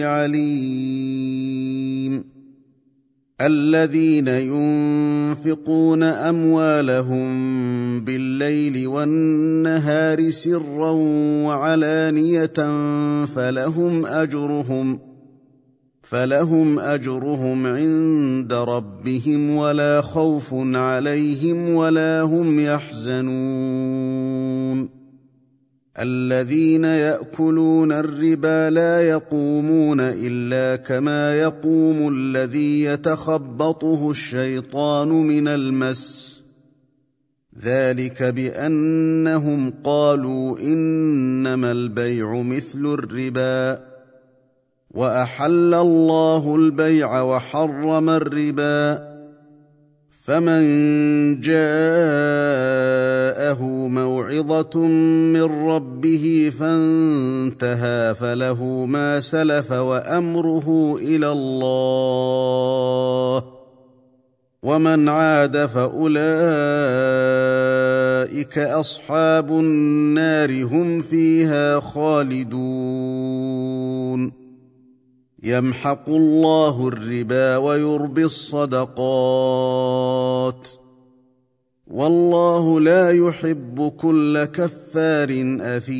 [SPEAKER 1] عليم الذين ينفقون أموالهم بالليل والنهار سرا وعلانية فلهم أجرهم فلهم أجرهم عند ربهم ولا خوف عليهم ولا هم يحزنون الذين يأكلون الربا لا يقومون إلا كما يقوم الذي يتخبطه الشيطان من المس ذلك بأنهم قالوا إنما البيع مثل الربا وأحل الله البيع وحرم الربا فمن جاءه موعظة من ربه فانتهى فله ما سلف وأمره إلى الله ومن عاد فأولئك أصحاب النار هم فيها خالدون يمحق الله الربا ويربي الصدقات والله لا يحب كل كفار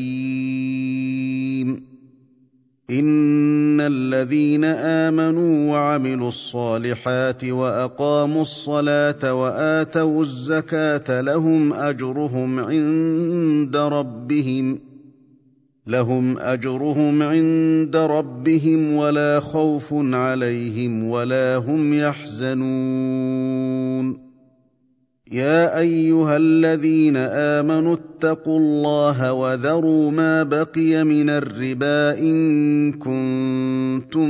[SPEAKER 1] أثيم إن الذين آمنوا وعملوا الصالحات وأقاموا الصلاة وآتوا الزكاة لهم أجرهم عند ربهم لهم أجرهم عند ربهم ولا خوف عليهم ولا هم يحزنون يا أيها الذين آمنوا اتقوا الله وذروا ما بقي من الربا إن كنتم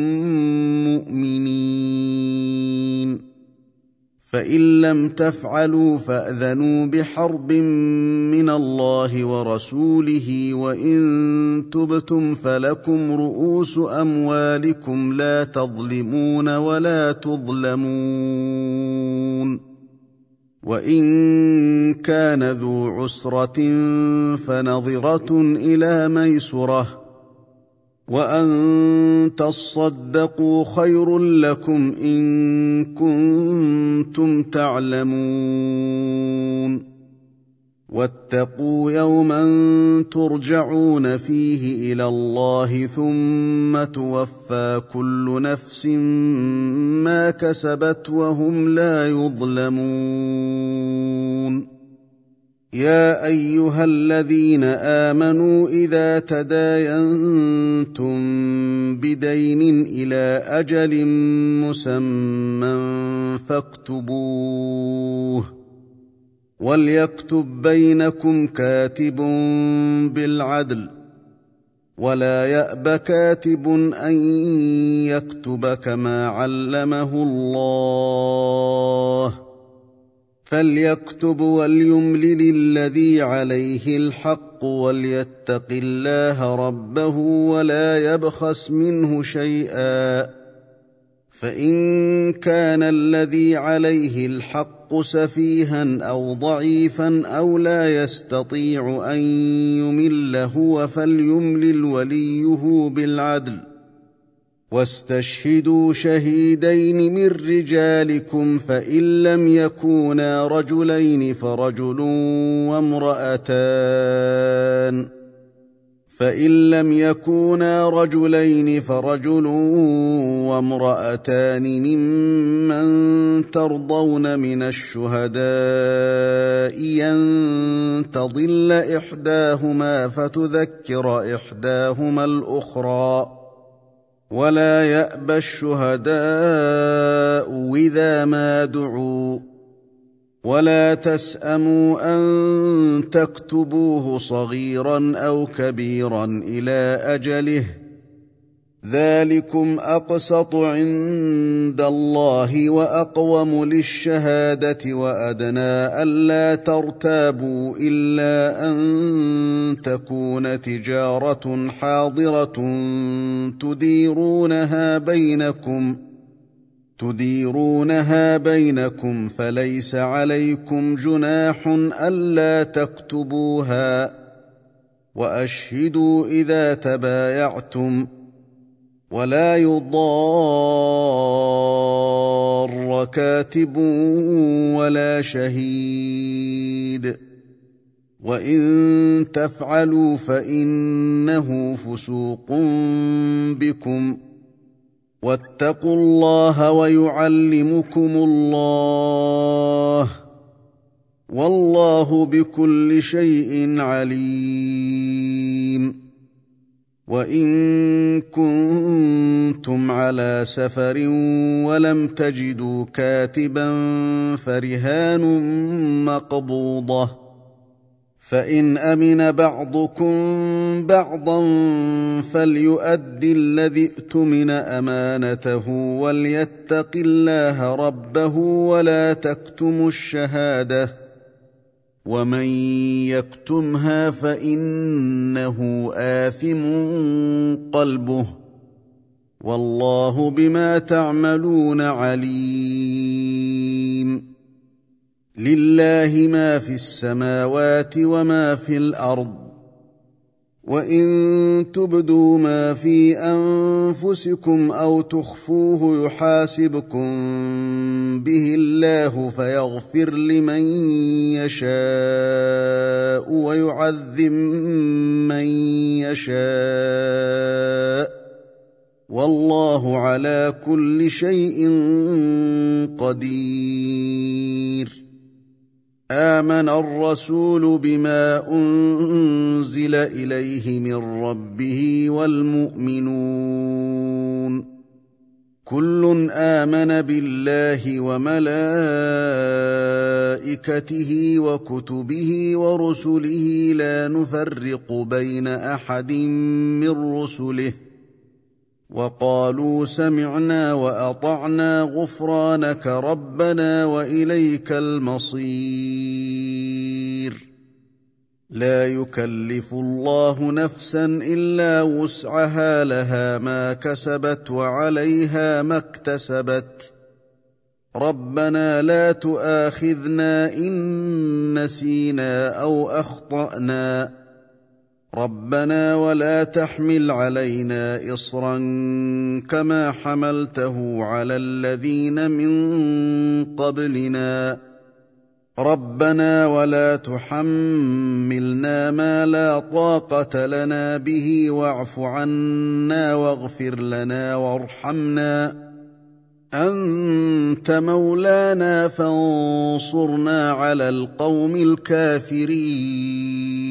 [SPEAKER 1] مؤمنين فإن لم تفعلوا فأذنوا بحرب من الله ورسوله وإن تبتم فلكم رؤوس أموالكم لا تظلمون ولا تظلمون وإن كان ذو عسرة فنظرة إلى ميسرة وأن تصدقوا خير لكم إن كنتم تعلمون واتقوا يوما ترجعون فيه إلى الله ثم توفى كل نفس ما كسبت وهم لا يظلمون يا أيها الذين آمنوا إذا تداينتم بدين إلى أجل مسمى فاكتبوه وليكتب بينكم كاتب بالعدل ولا يأب كاتب أن يكتب كما علمه الله فليكتب وليملل الذي عليه الحق وليتق الله ربه ولا يبخس منه شيئا فإن كان الذي عليه الحق سفيها أو ضعيفا أو لا يستطيع أن يمل هو فليملل وليه بالعدل واستشهدوا شهيدين من رجالكم فإن لم يكونا رجلين فرجل وامرأتان فإن لم يكونا رجلين فرجل وامرأتان ممن ترضون من الشهداء أن تضل إحداهما فتذكر إحداهما الأخرى ولا يأبى الشهداء إذا ما دعوا ولا تسأموا أن تكتبوه صغيرا أو كبيرا إلى أجله ذلكم أقسط عند الله وأقوم للشهادة وأدنى ألا ترتابوا إلا أن تكون تجارة حاضرة تديرونها بينكم تديرونها بينكم فليس عليكم جناح ألا تكتبوها وأشهدوا إذا تبايعتم ولا يضار كاتب ولا شهيد وإن تفعلوا فإنه فسوق بكم واتقوا الله ويعلمكم الله والله بكل شيء عليم وإن كنتم على سفر ولم تجدوا كاتبا فرهان مقبوضة فإن أمن بعضكم بعضا فليؤد الذي اؤتمن أمانته وليتق الله ربه ولا تكتموا الشهادة ومن يكتمها فإنه آثم قلبه والله بما تعملون عليم لله ما في السماوات وما في الأرض وإن تبدوا ما في أنفسكم أو تخفوه يحاسبكم به الله فيغفر لمن يشاء ويعذب من يشاء والله على كل شيء قدير آمن الرسول بما أنزل إليه من ربه والمؤمنون كل آمن بالله وملائكته وكتبه ورسله لا نفرق بين أحد من رسله وقالوا سمعنا وأطعنا غفرانك ربنا وإليك المصير لا يكلف الله نفسا إلا وسعها لها ما كسبت وعليها ما اكتسبت ربنا لا تؤاخذنا إن نسينا أو أخطأنا ربنا ولا تحمل علينا إصرا كما حملته على الذين من قبلنا ربنا ولا تحملنا ما لا طاقة لنا به واعف عنا واغفر لنا وارحمنا أنت مولانا فانصرنا على القوم الكافرين